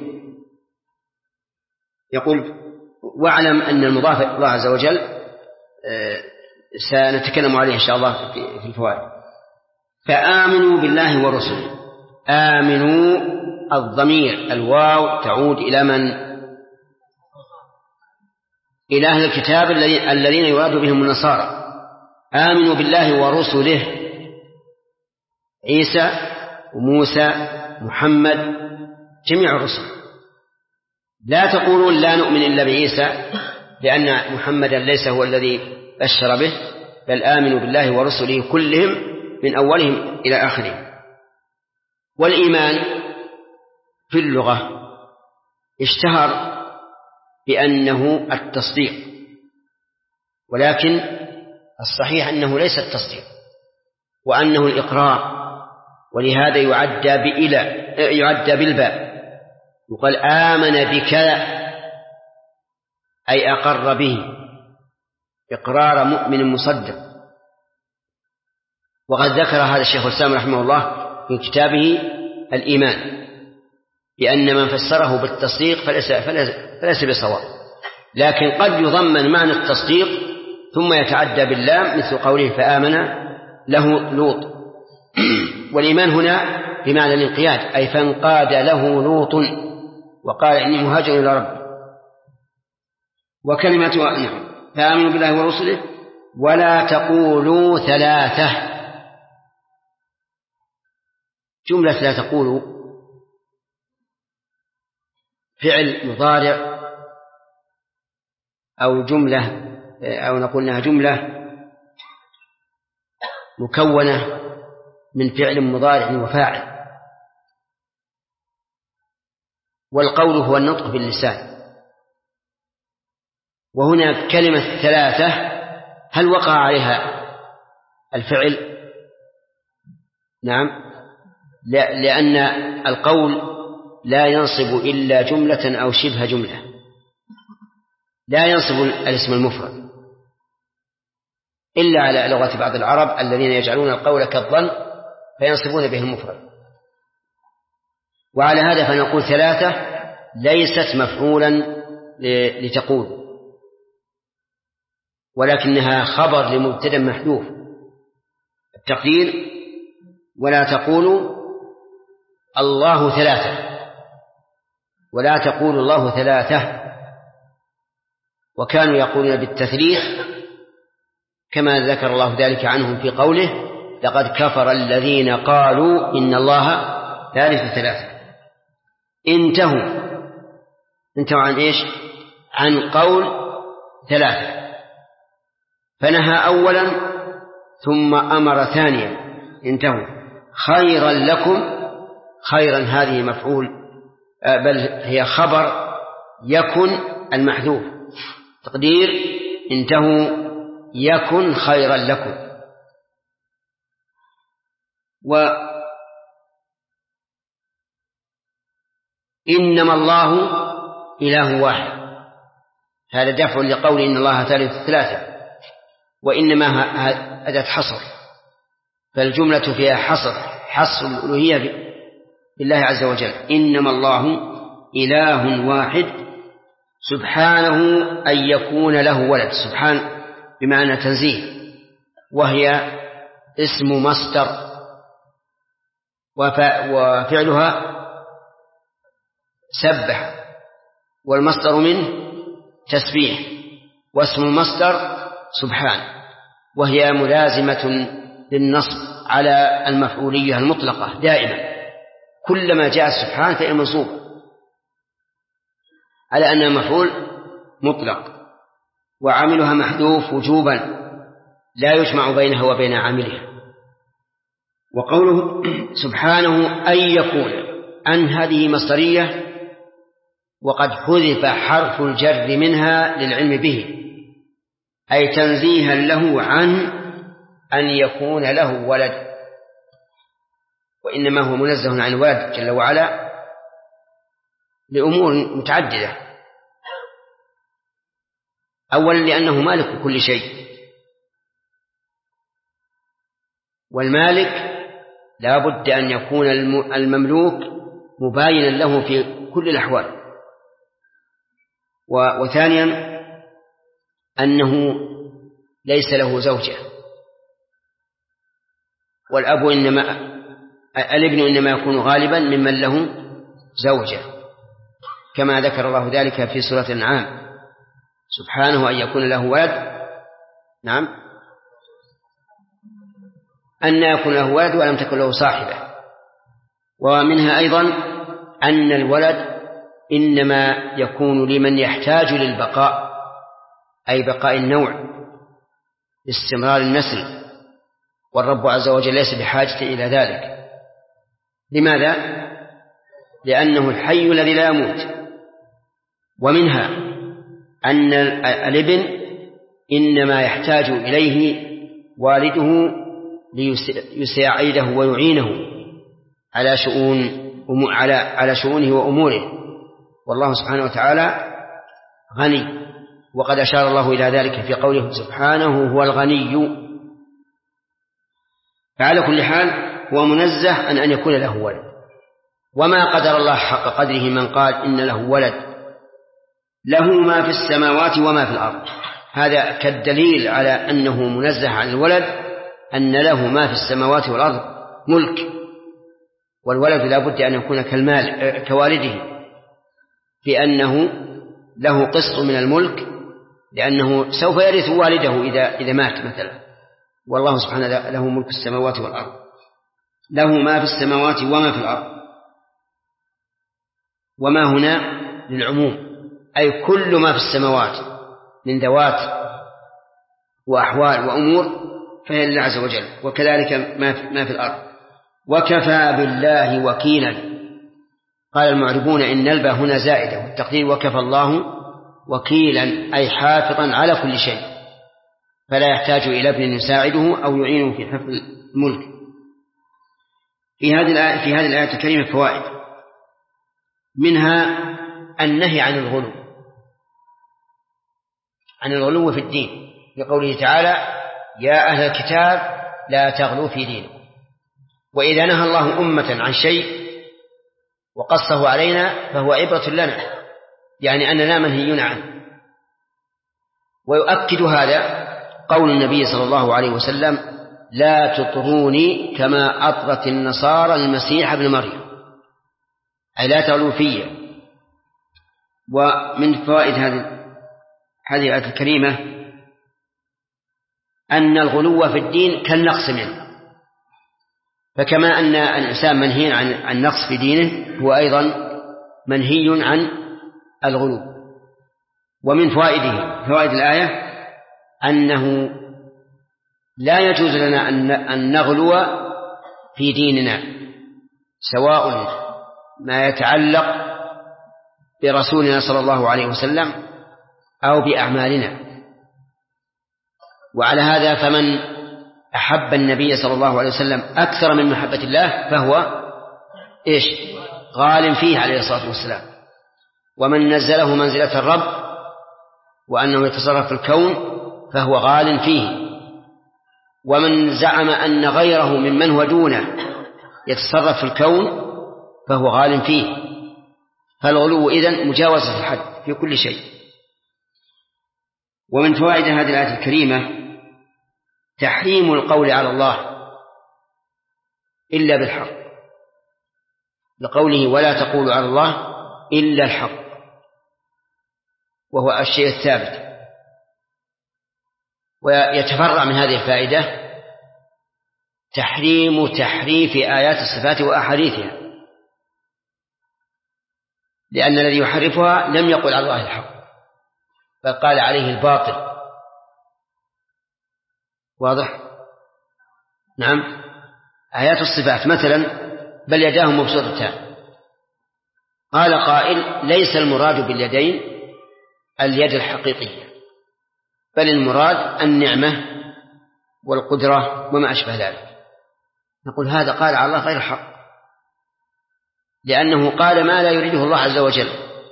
يقول: واعلم أن المضاف إلى الله عز وجل سنتكلم عليه إن شاء الله في الفوائد. فآمنوا بالله ورسله. آمنوا الضمير الواو تعود إلى من؟ إلى أهل الكتاب الذين يراد بهم النصارى. آمنوا بالله ورسله، عيسى وموسى محمد جميع الرسل. لا تقولون لا نؤمن إلا بعيسى لأن محمدا ليس هو الذي بشر به، بل آمنوا بالله ورسله كلهم من أولهم إلى آخرهم. والإيمان في اللغة اشتهر بأنه التصديق، ولكن الصحيح أنه ليس التصديق وأنه الإقرار، ولهذا يعدى بالباء، يقال آمن بكذا أي أقر به إقرار مؤمن مصدق. وقد ذكر هذا الشيخ الإسلام رحمه الله في كتابه الإيمان بأن من فسره بالتصديق فليس بصواب، لكن قد يضمن معنى التصديق ثم يتعدى باللام مثل قوله فآمن له لوط. والإيمان هنا بمعنى الانقياد، أي فانقاد له لوط وقال إني مهاجر إلى ربي. وكلمة فآمنوا بالله ورسله ولا تقولوا ثلاثة. جملة لا تقولوا فعل مضارع أو جملة أو نقول إنها جملة مكونة من فعل مضارع وفاعل، والقول هو النطق باللسان. وهنا كلمة ثلاثة هل وقع عليها الفعل؟ نعم، لأن القول لا ينصب إلا جملة أو شبه جملة، لا ينصب الاسم المفرد إلا على لغة بعض العرب الذين يجعلون القول كالظن فينصبون به المفرد. وعلى هذا فنقول ثلاثة ليست مفعولا لتقول، ولكنها خبر لمبتدأ محذوف. التقدير ولا تقولوا الله ثلاثة، ولا تقولوا الله ثلاثة. وكانوا يقولون بالتثليث كما ذكر الله ذلك عنهم في قوله لقد كفر الذين قالوا إن الله ثالث ثلاثة. انتهوا عن إيش؟ عن قول ثلاثة، فنهى أولا ثم أمر ثانيا. انتهوا. خيرا لكم، خيرا هذه مفعول بل هي خبر يكن المحذوف، تقدير انتهوا يكن خيرا لكم. وإنما الله إله واحد، هذا دفع لقول إن الله ثالث ثلاثة، وإنما أداة حصر، فالجملة فيها حصر الألوهية بالله عز وجل. إنما الله إله واحد سبحانه أن يكون له ولد. سبحان بمعنى تنزيه، وهي اسم مصدر وفعلها سبح، والمصدر منه تسبيح، واسم المصدر سبحان، وهي ملازمة للنصب على المفعولية المطلقة دائما، كلما جاء سبحان فهي منصوبة على أنها مفعول مطلق، وعاملها محذوف وجوبا لا يجمع بينها وبين عاملها. وقوله سبحانه أن يكون، أن هذه مصدرية وقد حذف حرف الجر منها للعلم به، أي تنزيها له عن أن يكون له ولد، وإنما هو منزه عن الولد جل وعلا لأمور متعددة. أولا لأنه مالك كل شيء، والمالك لا بد أن يكون المملوك مباينا له في كل الأحوال. وثانيا أنه ليس له زوجة، الابن إنما يكون غالبا ممن له زوجة، كما ذكر الله ذلك في سورة الأنعام سبحانه أن يكون له ولد. نعم، أن يكون له ولد ولم تكن له صاحبة. ومنها أيضا أن الولد إنما يكون لمن يحتاج للبقاء، أي بقاء النوع، استمرار النسل، والرب عز وجل ليس بحاجة إلى ذلك. لماذا؟ لأنه الحي الذي لا يموت. ومنها أن الابن إنما يحتاج إليه والده ليساعده ويعينه على شؤونه وأموره، والله سبحانه وتعالى غني، وقد أشار الله إلى ذلك في قوله سبحانه هو الغني. فعلى كل حال هو منزه عن أن يكون له ولد، وما قدر الله حق قدره من قال إن له ولد، له ما في السماوات وما في الأرض. هذا كالدليل على أنه منزه عن الولد، أن له ما في السماوات والأرض ملك، والولد لا بد أن يكون كوالده في أنه له قسط من الملك، لأنه سوف يرث والده إذا مات مثلا، والله سبحانه له ملك السماوات والأرض، له ما في السماوات وما في الأرض. وما هنا للعموم، أي كل ما في السماوات من ذوات وأحوال وأمور فهي لله عز وجل، وكذلك ما في الأرض. وكفى بالله وكيلا. قال المعربون إن الباء هنا زائدة، والتقدير وكفى الله وكيلا أي حافظا على كل شيء، فلا يحتاج إلى ابن يساعده أو يعينه في حفظ الملك. في هذه الآية الكريمة فوائد، منها النهي عن الغلو في الدين، بقوله تعالى يا أهل الكتاب لا تغلوا في دينكم. وإذا نهى الله أمة عن شيء وقصه علينا فهو عبرة لنا، يعني أننا منهيون عنه. ويؤكد هذا قول النبي صلى الله عليه وسلم لا تطروني كما أطرت النصارى المسيح ابن مريم، أي لا تغلوا فيه. ومن فوائد هذه الآية الكريمة أن الغلو في الدين كالنقص منه، فكما أن الإنسان منهي عن نقص في دينه هو أيضا منهي عن الغلو. ومن فوائد الآية أنه لا يجوز لنا أن نغلو في ديننا، سواء ما يتعلق برسولنا صلى الله عليه وسلم أو بأعمالنا. وعلى هذا فمن أحب النبي صلى الله عليه وسلم أكثر من محبة الله فهو غال فيه عليه الصلاة والسلام. ومن نزله منزلة الرب وأنه يتصرف في الكون فهو غال فيه. ومن زعم أن غيره ممن هو دونه يتصرف في الكون فهو غال فيه. فالغلو إذن مجاوزة الحد في كل شيء. ومن فوائد هذه الآية الكريمة تحريم القول على الله إلا بالحق، لقوله ولا تقولوا على الله إلا الحق، وهو الشيء الثابت. ويتفرع من هذه الفائدة تحريم تحريف آيات الصفات وأحاديثها، لأن الذي يحرفها لم يقل على الله الحق بل قال عليه الباطل. واضح؟ نعم. آيات الصفات مثلا بل يداه مبسوطتان، قال قائل ليس المراد باليدين اليد الحقيقية، بل المراد النعمة والقدرة وما أشبه ذلك. نقول هذا قال على الله غير حق، لأنه قال ما لا يريده الله عز وجل.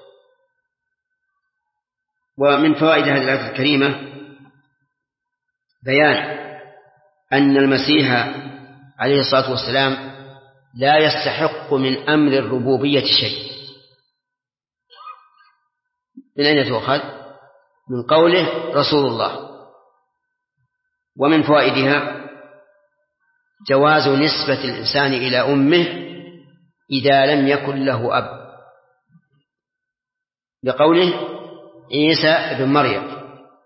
ومن فوائد هذه الآية الكريمة بيان أن المسيح عليه الصلاة والسلام لا يستحق من أمر الربوبية شيء. من أين تؤخذ؟ من قوله رسول الله. ومن فوائدها جواز نسبة الإنسان إلى أمه إذا لم يكن له أب، لقوله عيسى ابن مريم،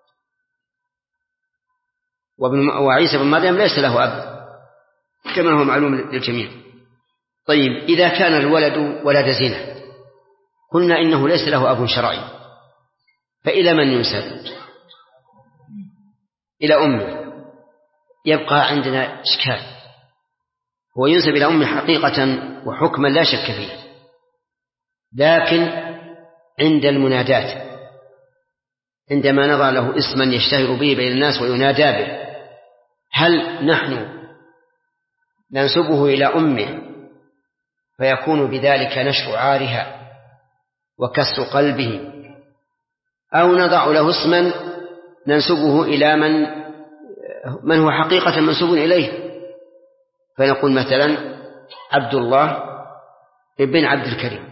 وعيسى بن مريم ليس له أب كما هو معلوم للجميع. طيب إذا كان الولد ولد زنا قلنا إنه ليس له أب شرعي، فإلى من ينسب؟ إلى أمه. يبقى عندنا إشكال، هو ينسب إلى أمه حقيقة وحكما لا شك فيه، لكن عند المنادات عندما نضع له اسما يشتهر به بين الناس وينادى به، هل نحن ننسبه إلى أمه فيكون بذلك نشر عارها وكسر قلبه، أو نضع له اسما ننسبه إلى من هو حقيقة منسوب إليه، فنقول مثلا عبد الله ابن عبد الكريم.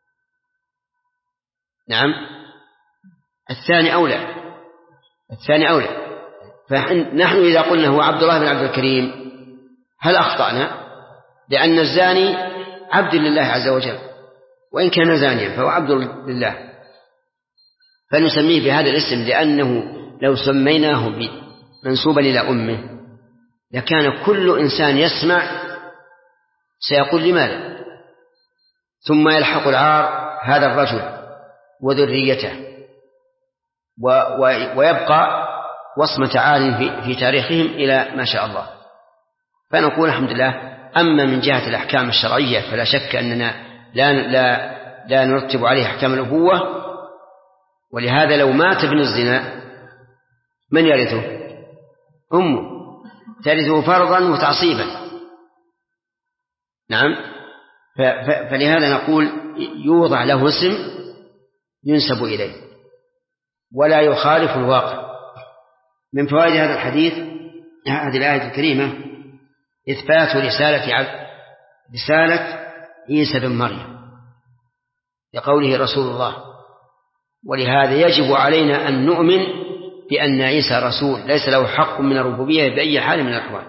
نعم، الثاني أولى. فنحن إذا قلنا هو عبد الله بن عبد الكريم هل أخطأنا؟ لأن الزاني عبد لله عز وجل، وإن كان زانيا فهو عبد لله، فنسميه بهذا الاسم، لأنه لو سميناه منسوبا إلى أمه لكان كل إنسان يسمع سيقول لماذا، ثم يلحق العار هذا الرجل وذريته، ويبقى وصمة عار في تاريخهم إلى ما شاء الله. فنقول الحمد لله. أما من جهة الأحكام الشرعية فلا شك أننا لا نرتب عليه أحكام الأبوة، ولهذا لو مات ابن الزنا من يرثه؟ أمه ترثه فرضا وتعصيبا. نعم، فلهذا نقول يوضع له اسم ينسب إليه ولا يخالف الواقع. من فوائد هذا الحديث هذه الآية الكريمة إثبات رسالة عيسى بن مريم لقوله رسول الله، ولهذا يجب علينا أن نؤمن بأن عيسى رسول ليس له حق من الربوبية بأي حال من الأحوال.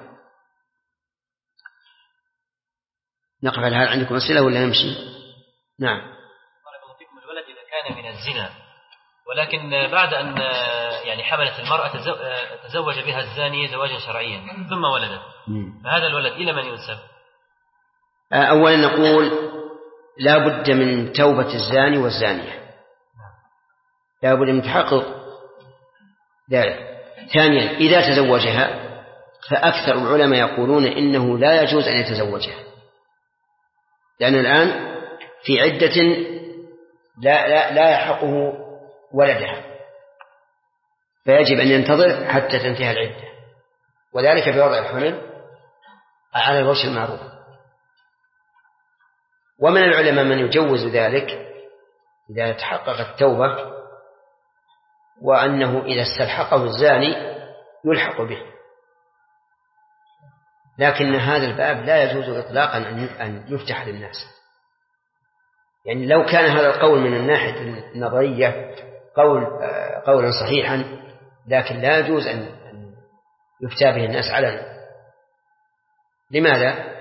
نقف على هذا. عندكم أسئلة ولا نمشي؟ نعم. بارك الله فيكم. الولد إذا كان من الزنا ولكن بعد أن يعني حملت المرأة تزوج بها الزاني زواجا شرعيا ثم ولدت، فهذا الولد إلى من ينسب؟ أولا نقول لا بد من توبة الزاني والزانية، لا بد من تحقق ذلك. ثانيا إذا تزوجها فأكثر العلماء يقولون إنه لا يجوز أن يتزوجها، لأن الآن في عدة لا يحقه ولدها، فيجب أن ينتظر حتى تنتهي العدة، وذلك بوضع الحمل على الوجه المعروف. ومن العلماء من يجوز ذلك إذا تحققت التوبة، وأنه إذا استلحقه الزاني يلحق به، لكن هذا الباب لا يجوز إطلاقا أن يفتح للناس. يعني لو كان هذا القول من الناحية النظرية قولا صحيحا، لكن لا يجوز أن يفتى به الناس علنا. لماذا؟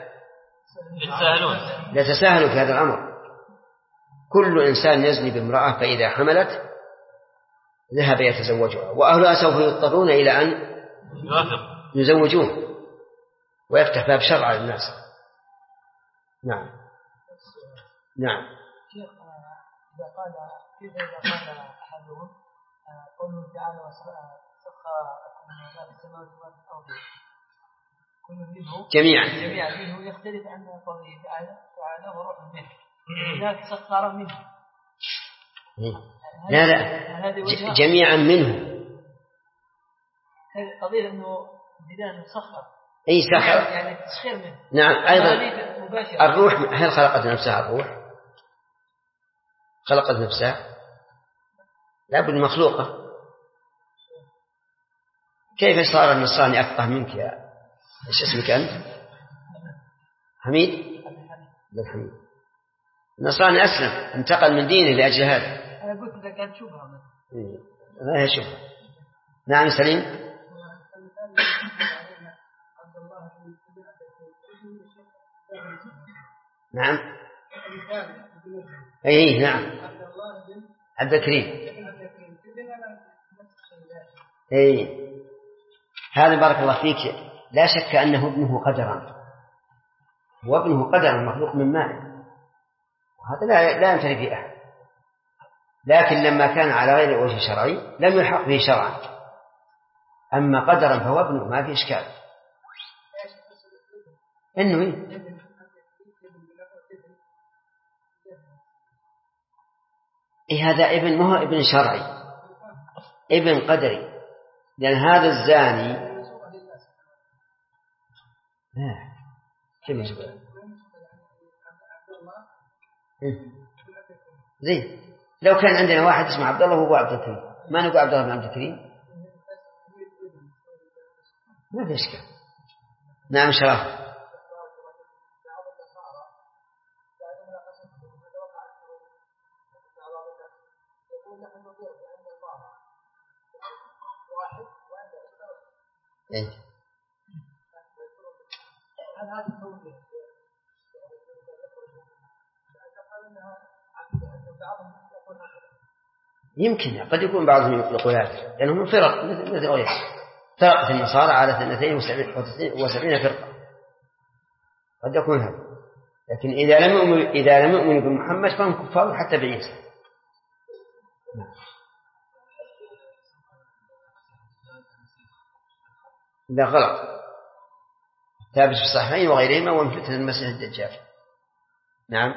لا تساهلوا في هذا الأمر. كل إنسان يزني بامرأة فإذا حملت ذهب يتزوجها، وأهلها سوف يضطرون إلى أن يزوجون ويفتح باب شرع للناس. نعم. شيخ، كيف إذا قال أحدهم قوله تعالى وسخر من ماء السماوات والأرض كل منه جميعا منه يختلف عن قوله تعالى وروح منه، هناك سخر منه. لا جميعا منه. قضية أنه بدان سخر، أي سخر يعني تسخير منه. نعم. أيضا الروح، هل خلقت نفسها الروح؟ خلقت نفسها؟ لا بد مخلوقة. كيف صار النصراني أفقه منك يا إيش اسمك أنت؟ حميد؟ الحميد. النصراني أسلم، انتقل من دينه لأجل هذا. أنا قلت إذا كانت شبهة ما هي شبهة. نعم سليم. نعم. أي نعم. عبد الكريم. أي هذا بارك الله فيك لا شك أنه ابنه قدرا، هو ابنه قدرا مخلوق من ماء، وهذا لا يمتلك فيه أحد، لكن لما كان على غير وجه شرعي لم يلحق به شرعا. أما قدرا فهو ابنه ما في إشكال. إنه هذا ابن ما هو ابن شرعي، ابن قدري، لأن هذا الزاني زين. لو كان عندنا واحد اسمه عبد الله وهو عبد الكريم، ما نقول عبد الله بن عبد الكريم، ما في إشكال. نعم شرف. يمكن قد يكون بعضهم يقول هذا، لأنهم فرق مثل غيره. فرقة النصارى على 72 فرقة، قد يكون هذا. لكن إذا لم يؤمنوا بمحمد فهم كفار حتى بعيسى. لا غلط، ثابت في الصحيحين وغيرهما ومن فتنة المسيح الدجال. نعم.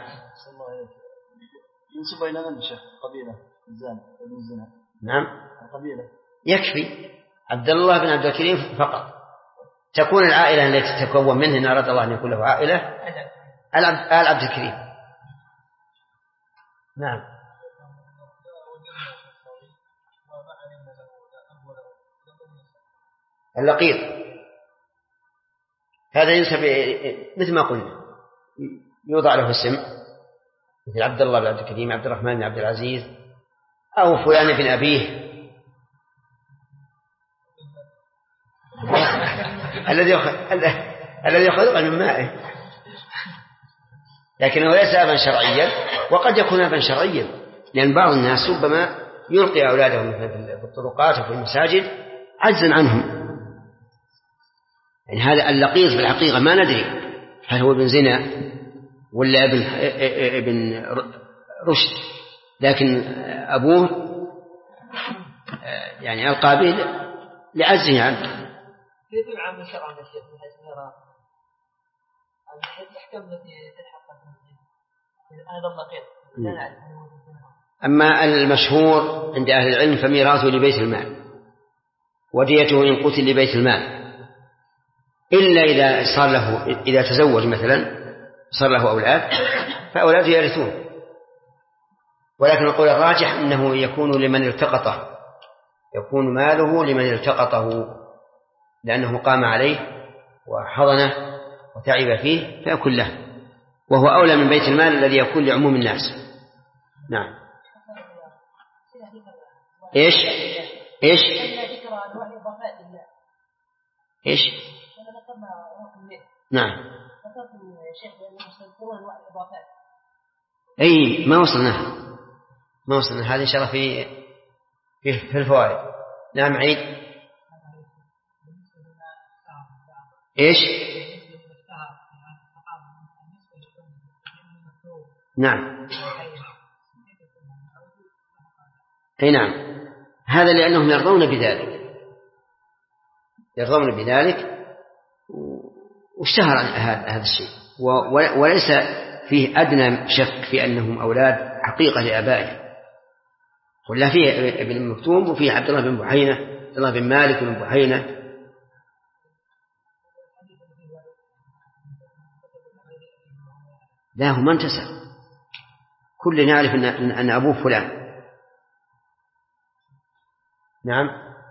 ينسب إلى من شيخ قبيلة الزنا؟ نعم قبيلة يكفي عبد الله بن عبد الكريم فقط، تكون العائلة التي تتكون منه إن أراد الله أن يكون له عائلة آل عبد الكريم. نعم. اللقيط هذا ينسب مثل ما قلنا، يوضع له اسم مثل عبد الله بن عبد الكريم، عبد الرحمن بن عبد العزيز، أو فلان بن أبيه الذي يخلق من مائه، لكنه ليس أبا شرعيا، وقد يكون أبا شرعيا، لأن بعض الناس ربما يلقي أولادهم في الطرقات وفي المساجد عجزا عنهم. يعني هذا اللقيط في الحقيقة ما ندري هل هو ابن زنا ولا ابن رشد، لكن أبوه يعني القابل لعجزه عنه. كيف يعامل شرعا الشيخ من حيث نرى الأحكام التي تلحق هذا اللقيط؟ أما المشهور عند أهل العلم فميراثه لبيت المال، وديته إن قتل لبيت المال، إلا إذا تزوج مثلا صار له أولاد فأولاده يرثون. ولكن القول الراجح أنه يكون لمن التقطه، يكون ماله لمن التقطه، لأنه قام عليه وحضنه وتعب فيه فيكون له، وهو أولى من بيت المال الذي يكون لعموم الناس. نعم. إيش نعم. أي ما وصلنا هذه إن شاء الله في الفوائد. نعم عيد. إيش؟ نعم. أي نعم، هذا لأنهم يرضون بذلك واشتهر هذا الشيء، وليس فيه أدنى شك في أنهم أولاد حقيقة لآبائهم. ولا فيه ابن مكتوم وفيه عبد الله بن بحينة، عبد الله بن مالك بن بحينة. لا هو ما انتسب، كل نعرف أن أبوه فلان. نعم.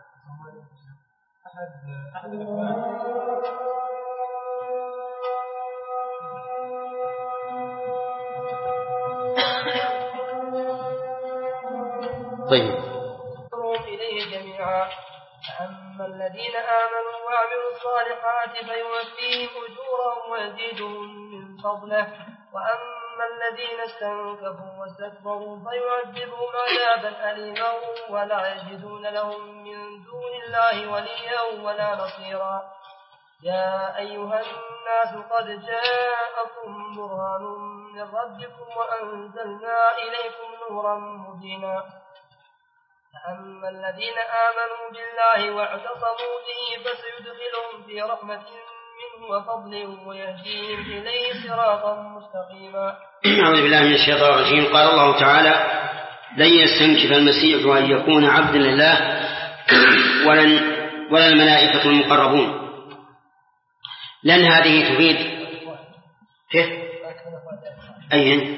طيب. إليه جميعا. فأما الذين آمنوا وعملوا الصالحات فيوفيهم أجورهم ويزيدهم من فضله، وأما الذين استنكفوا واستكبروا فيعذبهم عذابا أليما ولا يجدون لهم من دون الله وليا ولا نصيرا. يا أيها الناس قد جاءكم برهان من ربكم وأنزلنا إليكم نورا مبينا. فأما الذين آمنوا بالله واعتصموا به فسيدخلهم في رحمة منه وفضل ويهديهم إليه صراطا مستقيما. أعوذ بالله من الشيطان الرجيم. قال الله تعالى: لن يستنكف المسيح أن يكون عبدا لله ولا الملائكة المقربون. لن هذه تفيد كيف أين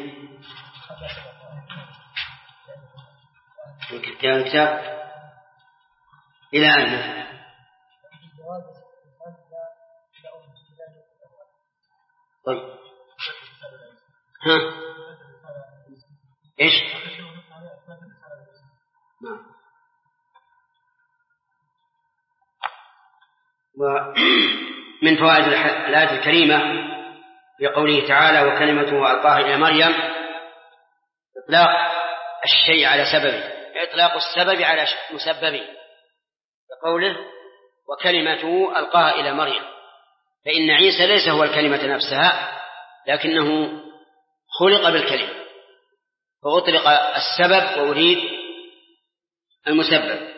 الكتاب إلى أن طيب ها إيش ومن فوائد الآية الكريمة في قوله تعالى وكلمته ألقاها إلى مريم إطلاق الشيء على سببه، إطلاق السبب على مسببه، بقوله وكلمته ألقاها إلى مريم، فإن عيسى ليس هو الكلمة نفسها لكنه خلق بالكلمة، فأطلق السبب وأريد المسبب.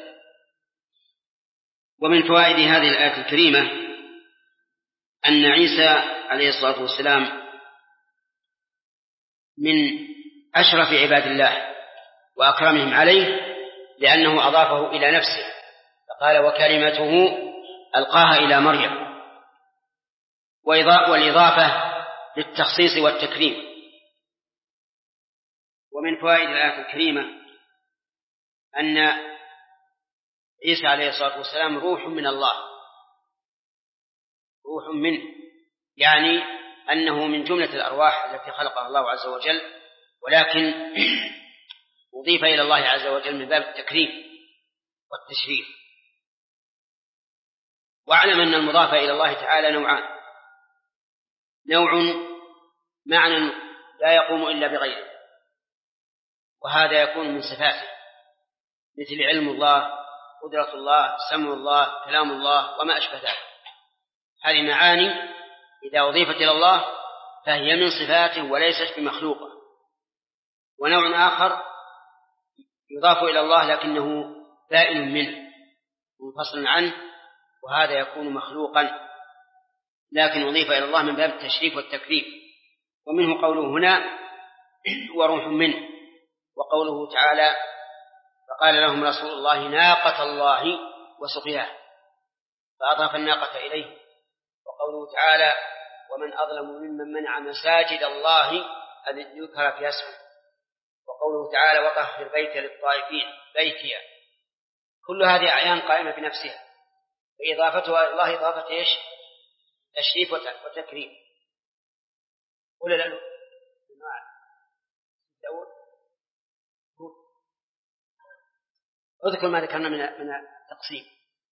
ومن فوائد هذه الآية الكريمة أن عيسى عليه الصلاة والسلام من أشرف عباد الله وأكرمهم عليه لأنه أضافه إلى نفسه، فقال وكلمته ألقاها إلى مريم، والإضافة للتخصيص والتكريم. ومن فوائد الآية الكريمة أن عيسى عليه الصلاة والسلام روح من الله، روح منه، يعني أنه من جملة الأرواح التي خلقها الله عز وجل، ولكن أضيف إلى الله عز وجل من باب التكريم والتشريف. واعلم أن المضاف إلى الله تعالى نوعان: نوع معنى لا يقوم إلا بغيره، وهذا يكون من صفاته مثل علم الله، قدرة الله، سمع الله، كلام الله وما أشبه ذلك. هذه معاني إذا أضيفت إلى الله فهي من صفاته وليست بمخلوقة. ونوع آخر يضاف إلى الله لكنه بائن منه منفصل عنه، وهذا يكون مخلوقا لكن أضيف إلى الله من باب التشريف والتكريم. ومنه قوله هنا وروح منه، وقوله تعالى فقال لهم رسول الله ناقة الله وسقياها، فأضاف الناقة إليه. وقوله تعالى ومن أظلم ممن منع مساجد الله أن يذكر في اسمه. وقوله تعالى وطهر بيت للطائفين بيتيا. كل هذه أعيان قائمة بنفسها، فإضافتها إلى الله إضافة إيش؟ تشريف وتكريم. قل له اذكر ما ذكرنا من التقسيم.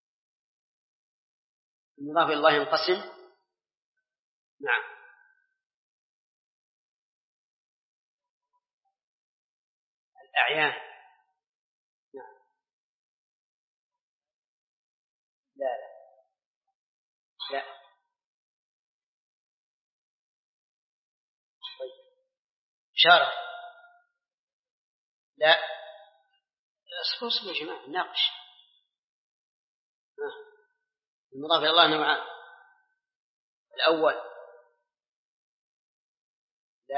المضاف إلى الله ينقسم. نعم. الأعيان. نعم. لا طيب إشارة. لا اصبروا يا جماعة ناقش. المضاف إلى الله نوعان: الأول لا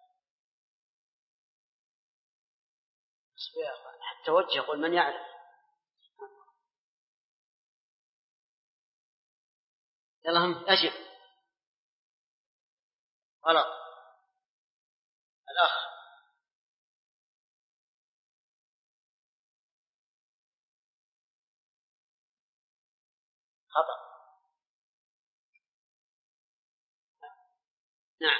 حتى وجه قل من يعرف. يلا هم أجب. غلط. الأخ خطأ. نعم.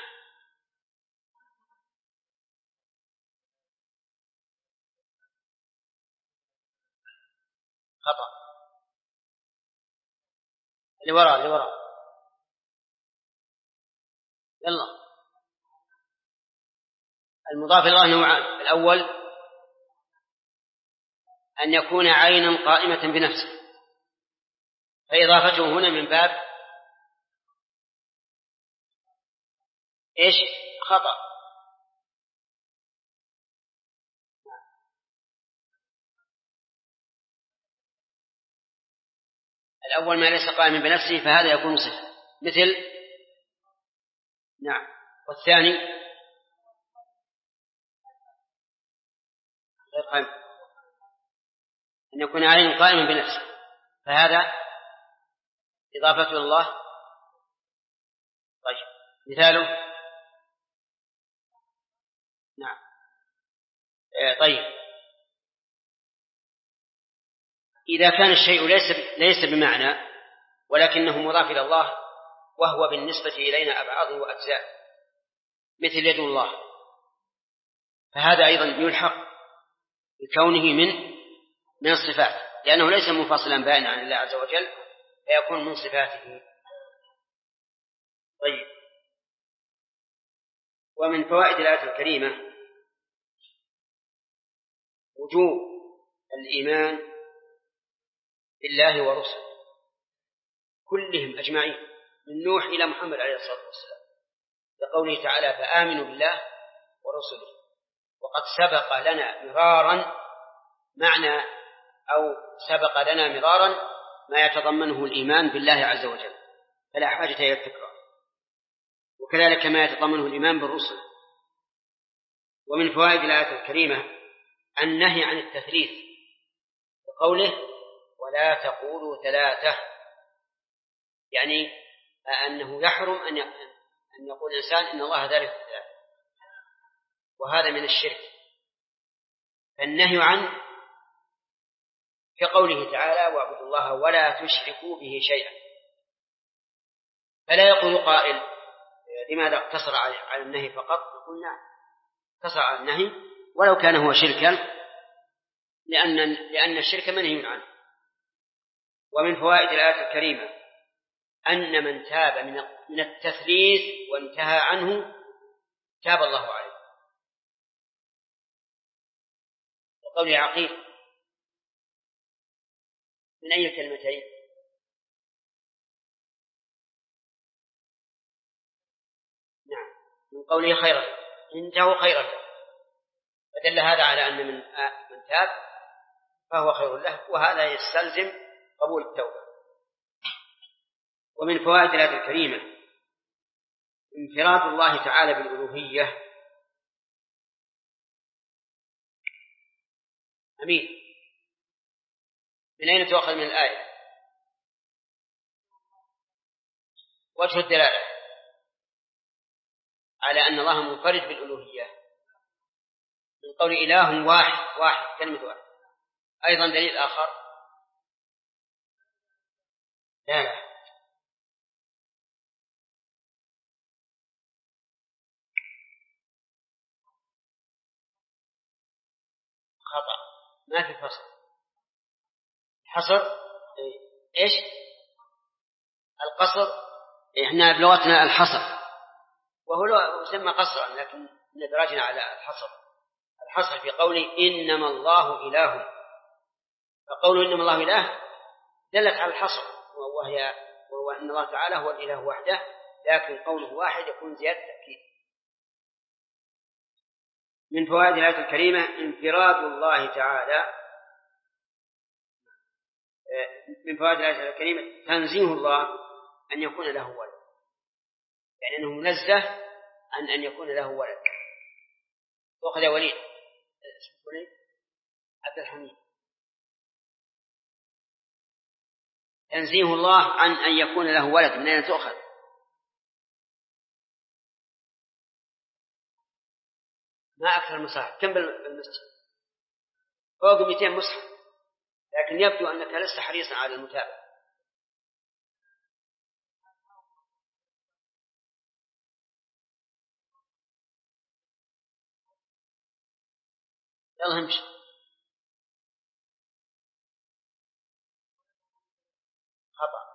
خطأ. اللي وراء يلا. المضاف إلى الله نوعان: الأول أن يكون عينا قائمة بنفسه، فإضافته هنا من باب إيش؟ خطأ. الأول ما ليس قائما بنفسه فهذا يكون صفة مثل. نعم. والثاني غير قائم، أن يكون عين قائما بنفسه، فهذا إضافته إلى الله. طيب مثاله. نعم. طيب إذا كان الشيء ليس بمعنى ولكنه مضاف إلى الله وهو بالنسبة إلينا أبعاض وأجزاء مثل يد الله، فهذا أيضا يلحق بكونه من الصفات، لأنه ليس منفصلا بائنا عن الله عز وجل، فيكون من صفاته. طيب ومن فوائد الآية الكريمة وجوب الإيمان بالله ورسله كلهم أجمعين من نوح إلى محمد عليه الصلاة والسلام، لقوله تعالى فآمنوا بالله ورسله. وقد سبق لنا مرارا ما يتضمنه الإيمان بالله عز وجل، فلا حاجة إلى التكرار، وكذلك ما يتضمنه الإيمان بالرسل. ومن فوائد الآية الكريمة النهي عن التثليث بقوله ولا تقولوا ثلاثة، يعني أنه يحرم أن يقول الإنسان إن الله ثالث ثلاثة، وهذا من الشرك. فالنهي عنه كقوله تعالى واعبدوا الله ولا تشركوا به شيئا، فلا يقول قائل لماذا اقتصر على النهي فقط؟ يقول نعم اقتصر على النهي ولو كان هو شركا، لأن الشرك منهي عنه. ومن فوائد الآية الكريمة أن من تاب من التثليث وانتهى عنه تاب الله عليه، وقول عقيل من أي كلمتين؟ نعم من قوله خيرا، انتهوا خيرا له، فدل هذا على أن من تاب فهو خير له، وهذا يستلزم قبول التوبة. ومن فوائد الآية الكريمة انفراد الله تعالى بالألوهية. أمين من أين تؤخذ من الآية؟ وجه الدلالة على أن الله منفرد بالألوهية من قول إله واحد كلمة واحد. أيضا دليل آخر لا خطأ، ما في فصل حصر. إيش القصر؟ إحنا بلغتنا الحصر، وهو يسمى قصرا، لكن ندرجنا على الحصر في قوله إنما الله إله، فقوله إنما الله إله دلت على الحصر، وهو أن الله تعالى هو الإله وحده، لكن قوله واحد يكون زيادة تأكيد. من فوائد الآية الكريمة انفراد الله تعالى. من فوائد الآية الكريمة تنزيه الله أن يكون له ولد، يعني أنه منزه عن أن يكون له ولد. وقد وليد عبد الحميد تنزيه الله عن أن يكون له ولد، من أين تؤخذ؟ ما أكثر المصاحف، كم بالمصحف؟ فوق 200 مصحف، لكن يبدو أنك لست حريصا على المتابعة. يلا امشي. خطأ.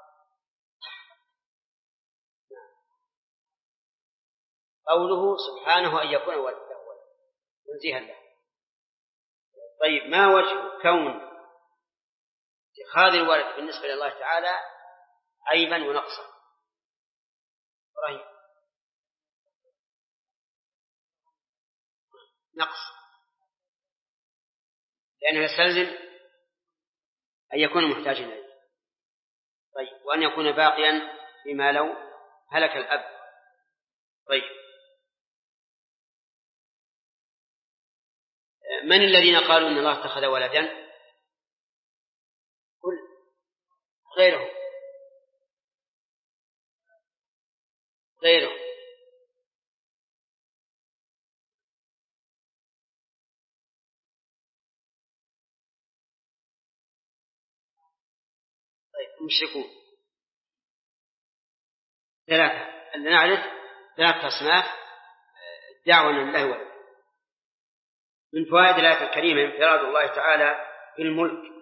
قوله سبحانه أن يكون ولده تنزيها له. طيب ما وجه كون اتخاذ الولد بالنسبة لله تعالى عيبا ونقصا؟ إبراهيم نقص، لأنه يستلزم أن يكون محتاجا إليه. طيب وأن يكون باقيا بما لو هلك الأب. طيب من الذين قالوا إن الله اتخذ ولدا؟ قل غيره طيب المشركون ثلاثة، أن نعرف ثلاثة أصناف دعوة لله ولد. من فوائد الآية الكريمة انفراد الله تعالى بالملك.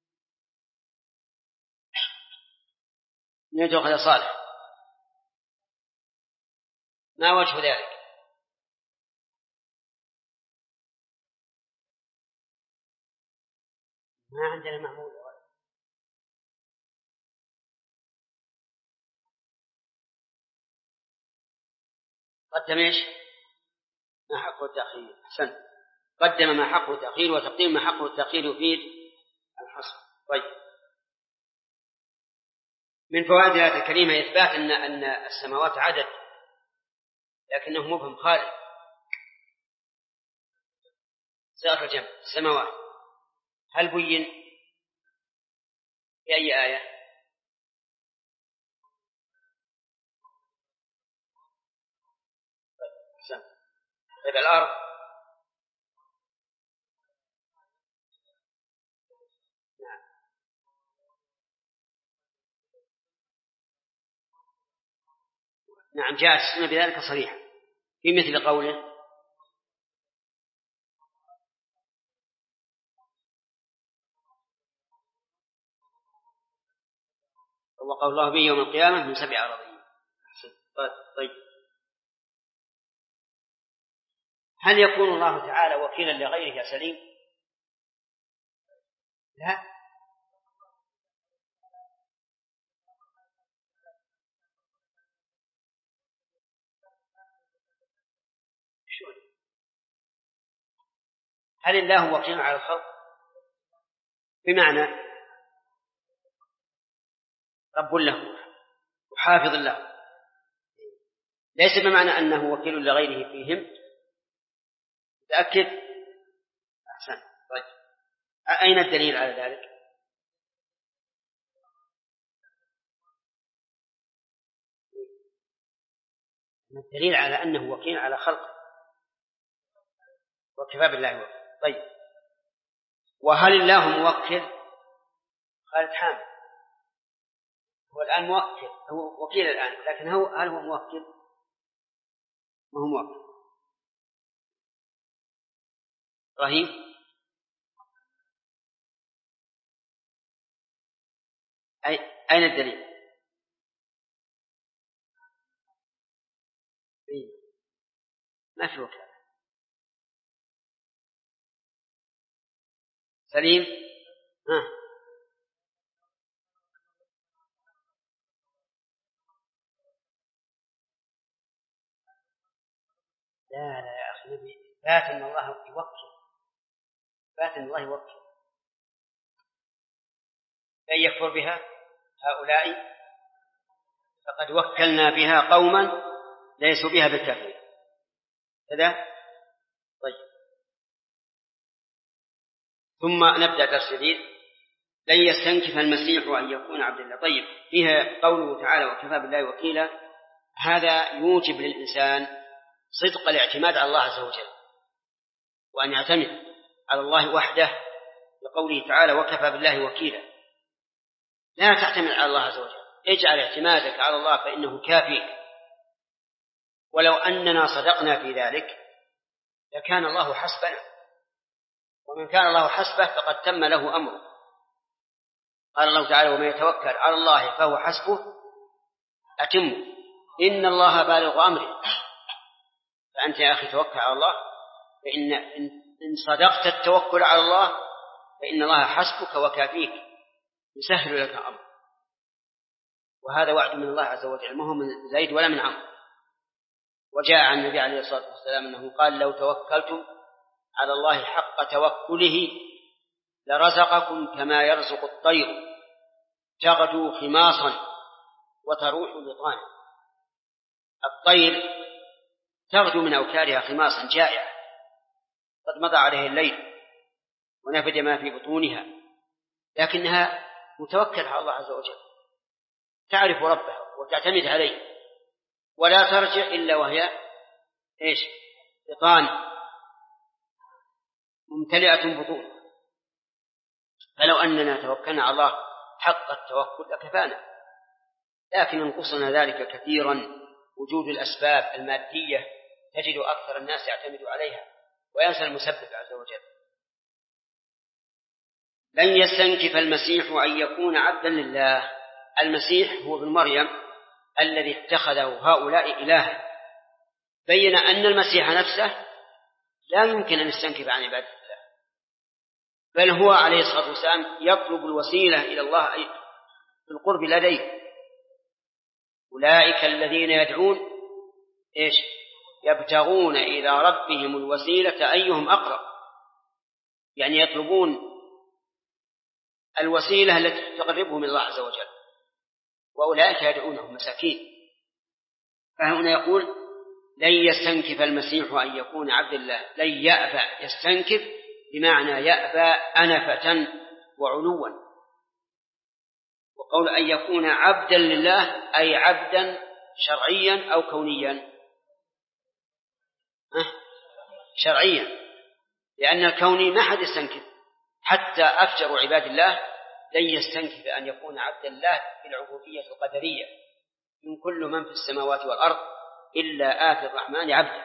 يتخذ صالح، ما وجه ذلك؟ ما عندنا معمول. قدم ايش؟ ما حقه التأخير. أحسنت، قدم ما حقه التأخير، وتقديم ما حقه التأخير يفيد الحصر. طيب، من فوائد الآية الكريمة إثبات أن السماوات عدد، لكنه مبهم خارج صيغة الجمع السماوات. هل بين في أي آية؟ طيب الأرض نعم جاء السنة بذلك صريحا في مثل قوله وقال الله به يوم القيامة من 7 أراضين. طيب، هل يكون الله تعالى وكيلا لغيره يا سليم؟ لا، هل الله وكيل على الخلق؟ بمعنى رب له وحافظ له، ليس بمعنى أنه وكيل لغيره فيهم. تأكد؟ أحسن. طيب، أين الدليل على ذلك؟ الدليل على أنه وكيل على خلقه، وكفى بالله وكيل. طيب، وهل الله موكل؟ قالت حامد هو الآن موكل، هو وكيل الآن، لكن هل هو موكل؟ ما هو موكل. رهيب. أين الدليل؟ ما في وكالة. سليم. لا يا أخي نبي إثبات أن الله يوكل، إثبات أن الله يوكل. لن يكفر بها هؤلاء فقد وكلنا بها قوما ليسوا بها بالكافرين كذا. طيب، ثم نبدأ درس جديد. لن يستنكف المسيح أن يكون عبد الله. طيب، فيها قوله تعالى وكفى بالله وكيلا، هذا يوجب للإنسان صدق الاعتماد على الله عز وجل، وأن يعتمد على الله وحده، لقوله تعالى وكفى بالله وكيلا. لا تعتمد على الله عز وجل، اجعل اعتمادك على الله فإنه كافيك. ولو أننا صدقنا في ذلك لكان الله حسبنا، ومن كان الله حسبه فقد تم له أمره. قال الله تعالى ومن يتوكل على الله فهو حسبه أتم إن الله بالغ أمره. فأنت يا أخي توكل على الله، إن صدقت التوكل على الله فإن الله حسبك وكافيك، يسهل لك أمر. وهذا وعد من الله عز وجل، ما هو من زيد ولا من عمرو. وجاء عن النبي عليه الصلاة والسلام أنه قال لو توكلتم على الله حق توكله لرزقكم كما يرزق الطير تغدو خماصا وتروح بطانا. الطير تغدو من أوكارها خماصا جائعة، قد مضى عليه الليل ونفد ما في بطونها، لكنها متوكلة على الله عز وجل، تعرف ربها وتعتمد عليه، ولا ترجع إلا وهي بطان ممتلئة بطون. فلو أننا توكلنا على الله حق التوكل لكفانا، لكن ينقصنا ذلك كثيرا. وجود الأسباب المادية تجد أكثر الناس يعتمد عليها وينسى المسبب عز وجل. لن يستنكف المسيح أن يكون عبدا لله. المسيح هو ابن مريم الذي اتخذه هؤلاء إله. بين أن المسيح نفسه لا يمكن أن يستنكف عن عبادة الله، بل هو عليه الصلاة والسلام يطلب الوسيلة إلى الله في القرب لديه. أولئك الذين يدعون يبتغون إلى ربهم الوسيلة أيهم أقرب، يعني يطلبون الوسيلة التي تقربهم من الله عز وجل، وأولئك يدعونهم مساكين. فهنا يقول لن يستنكف المسيح أن يكون عبد الله. لن يأبى، يستنكف بمعنى يأبى أنفة وعلوا. وقول أن يكون عبدا لله أي عبدا شرعيا أو كونيا؟ شرعيا، لأن الكوني ما حد يستنكف، حتى أفجر عباد الله لن يستنكف أن يكون عبدا الله في العبودية القدرية. من كل من في السماوات والأرض إلا آتي الرحمن عبدا.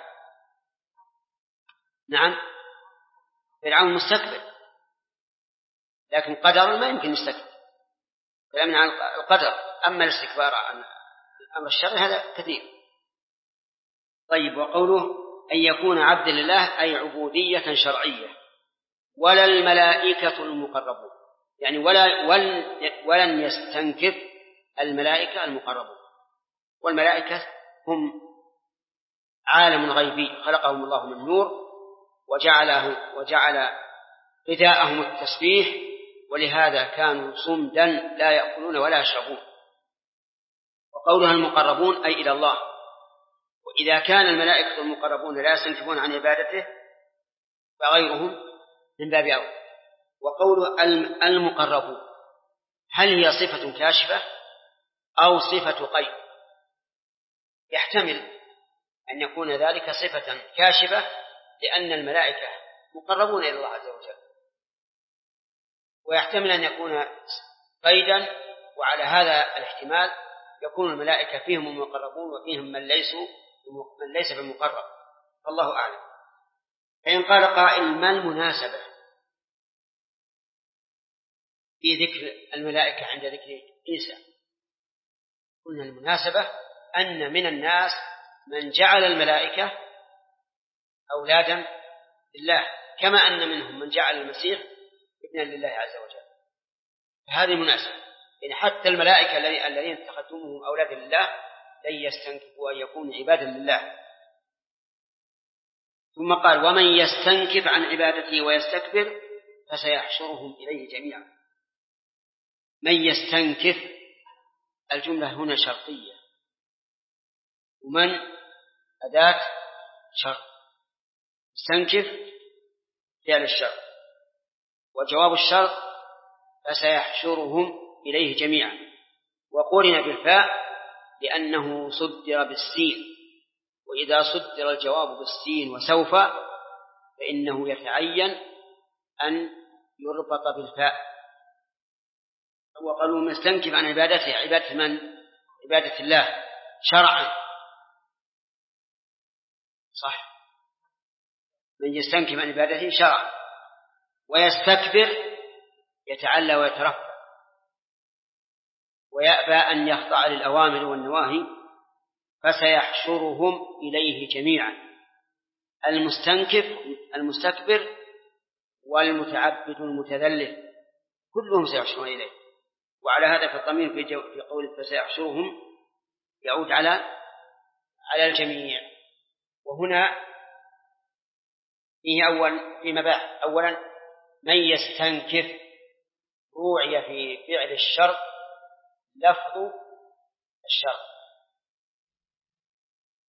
نعم، فرعون مستكبر، لكن قدرا ما يمكن يستكبر، كلامنا عن القدر. أما الاستكبار عن الأمر الشرعي هذا كثير. طيب، وقوله أن يكون عبدا لله أي عبودية شرعية. ولا الملائكة المقربون، يعني ولن يستنكف الملائكة المقربون. والملائكة هم عالم غيبي خلقهم الله من نور وجعل غذاءهم التسبيح، ولهذا كانوا صمدا لا يأكلون ولا يشربون. وقولها المقربون أي إلى الله. وإذا كان الملائكة المقربون لا يستنكفون عن عبادته فغيرهم من باب أولى. وقول المقربون هل هي صفة كاشفة أو صفة قيد؟ يحتمل أن يكون ذلك صفة كاشفة لأن الملائكة مقربون إلى الله عز وجل، ويحتمل أن يكون قيدا، وعلى هذا الاحتمال يكون الملائكة فيهم المقربون وفيهم من ليس بمقرب، فالله أعلم. فإن قال قائل ما المناسبة في ذكر الملائكة عند ذكر عيسى؟ قلنا المناسبة أن من الناس من جعل الملائكة أولادا لله، كما أن منهم من جعل المسيح ابنا لله عز وجل. هذه مناسبة، يعني حتى الملائكة الذين اتخذتموهم أولادا لله لن يستنكفوا أن يكونوا عبادا لله. ثم قال ومن يستنكف عن عبادته ويستكبر فسيحشرهم إليه جميعا. من يستنكف الجملة هنا شرطية، ومن أداة شرط، استنكف فعل الشرط، وجواب الشرط فسيحشرهم إليه جميعا. وقرن بالفاء لأنه صدر بالسين، وإذا صدر الجواب بالسين وسوف فإنه يتعين أن يربط بالفاء. وقالوا مستنكف عن عبادته، عبادة من؟ عبادة الله شرعا، صح، من يستنكف عن عبادته شرعا. ويستكبر يتعلى ويترفع ويأبى أن يخضع للأوامر والنواهي فسيحشرهم إليه جميعا. المستكبر والمتعبد المتذلل كلهم سيحشرون إليه. وعلى هذا فالضمير في قول فسيحشرهم يعود على الجميع. وهنا فيه في مباحث. أولا من يستنكف روعي في فعل الشرط لفظ الشرط،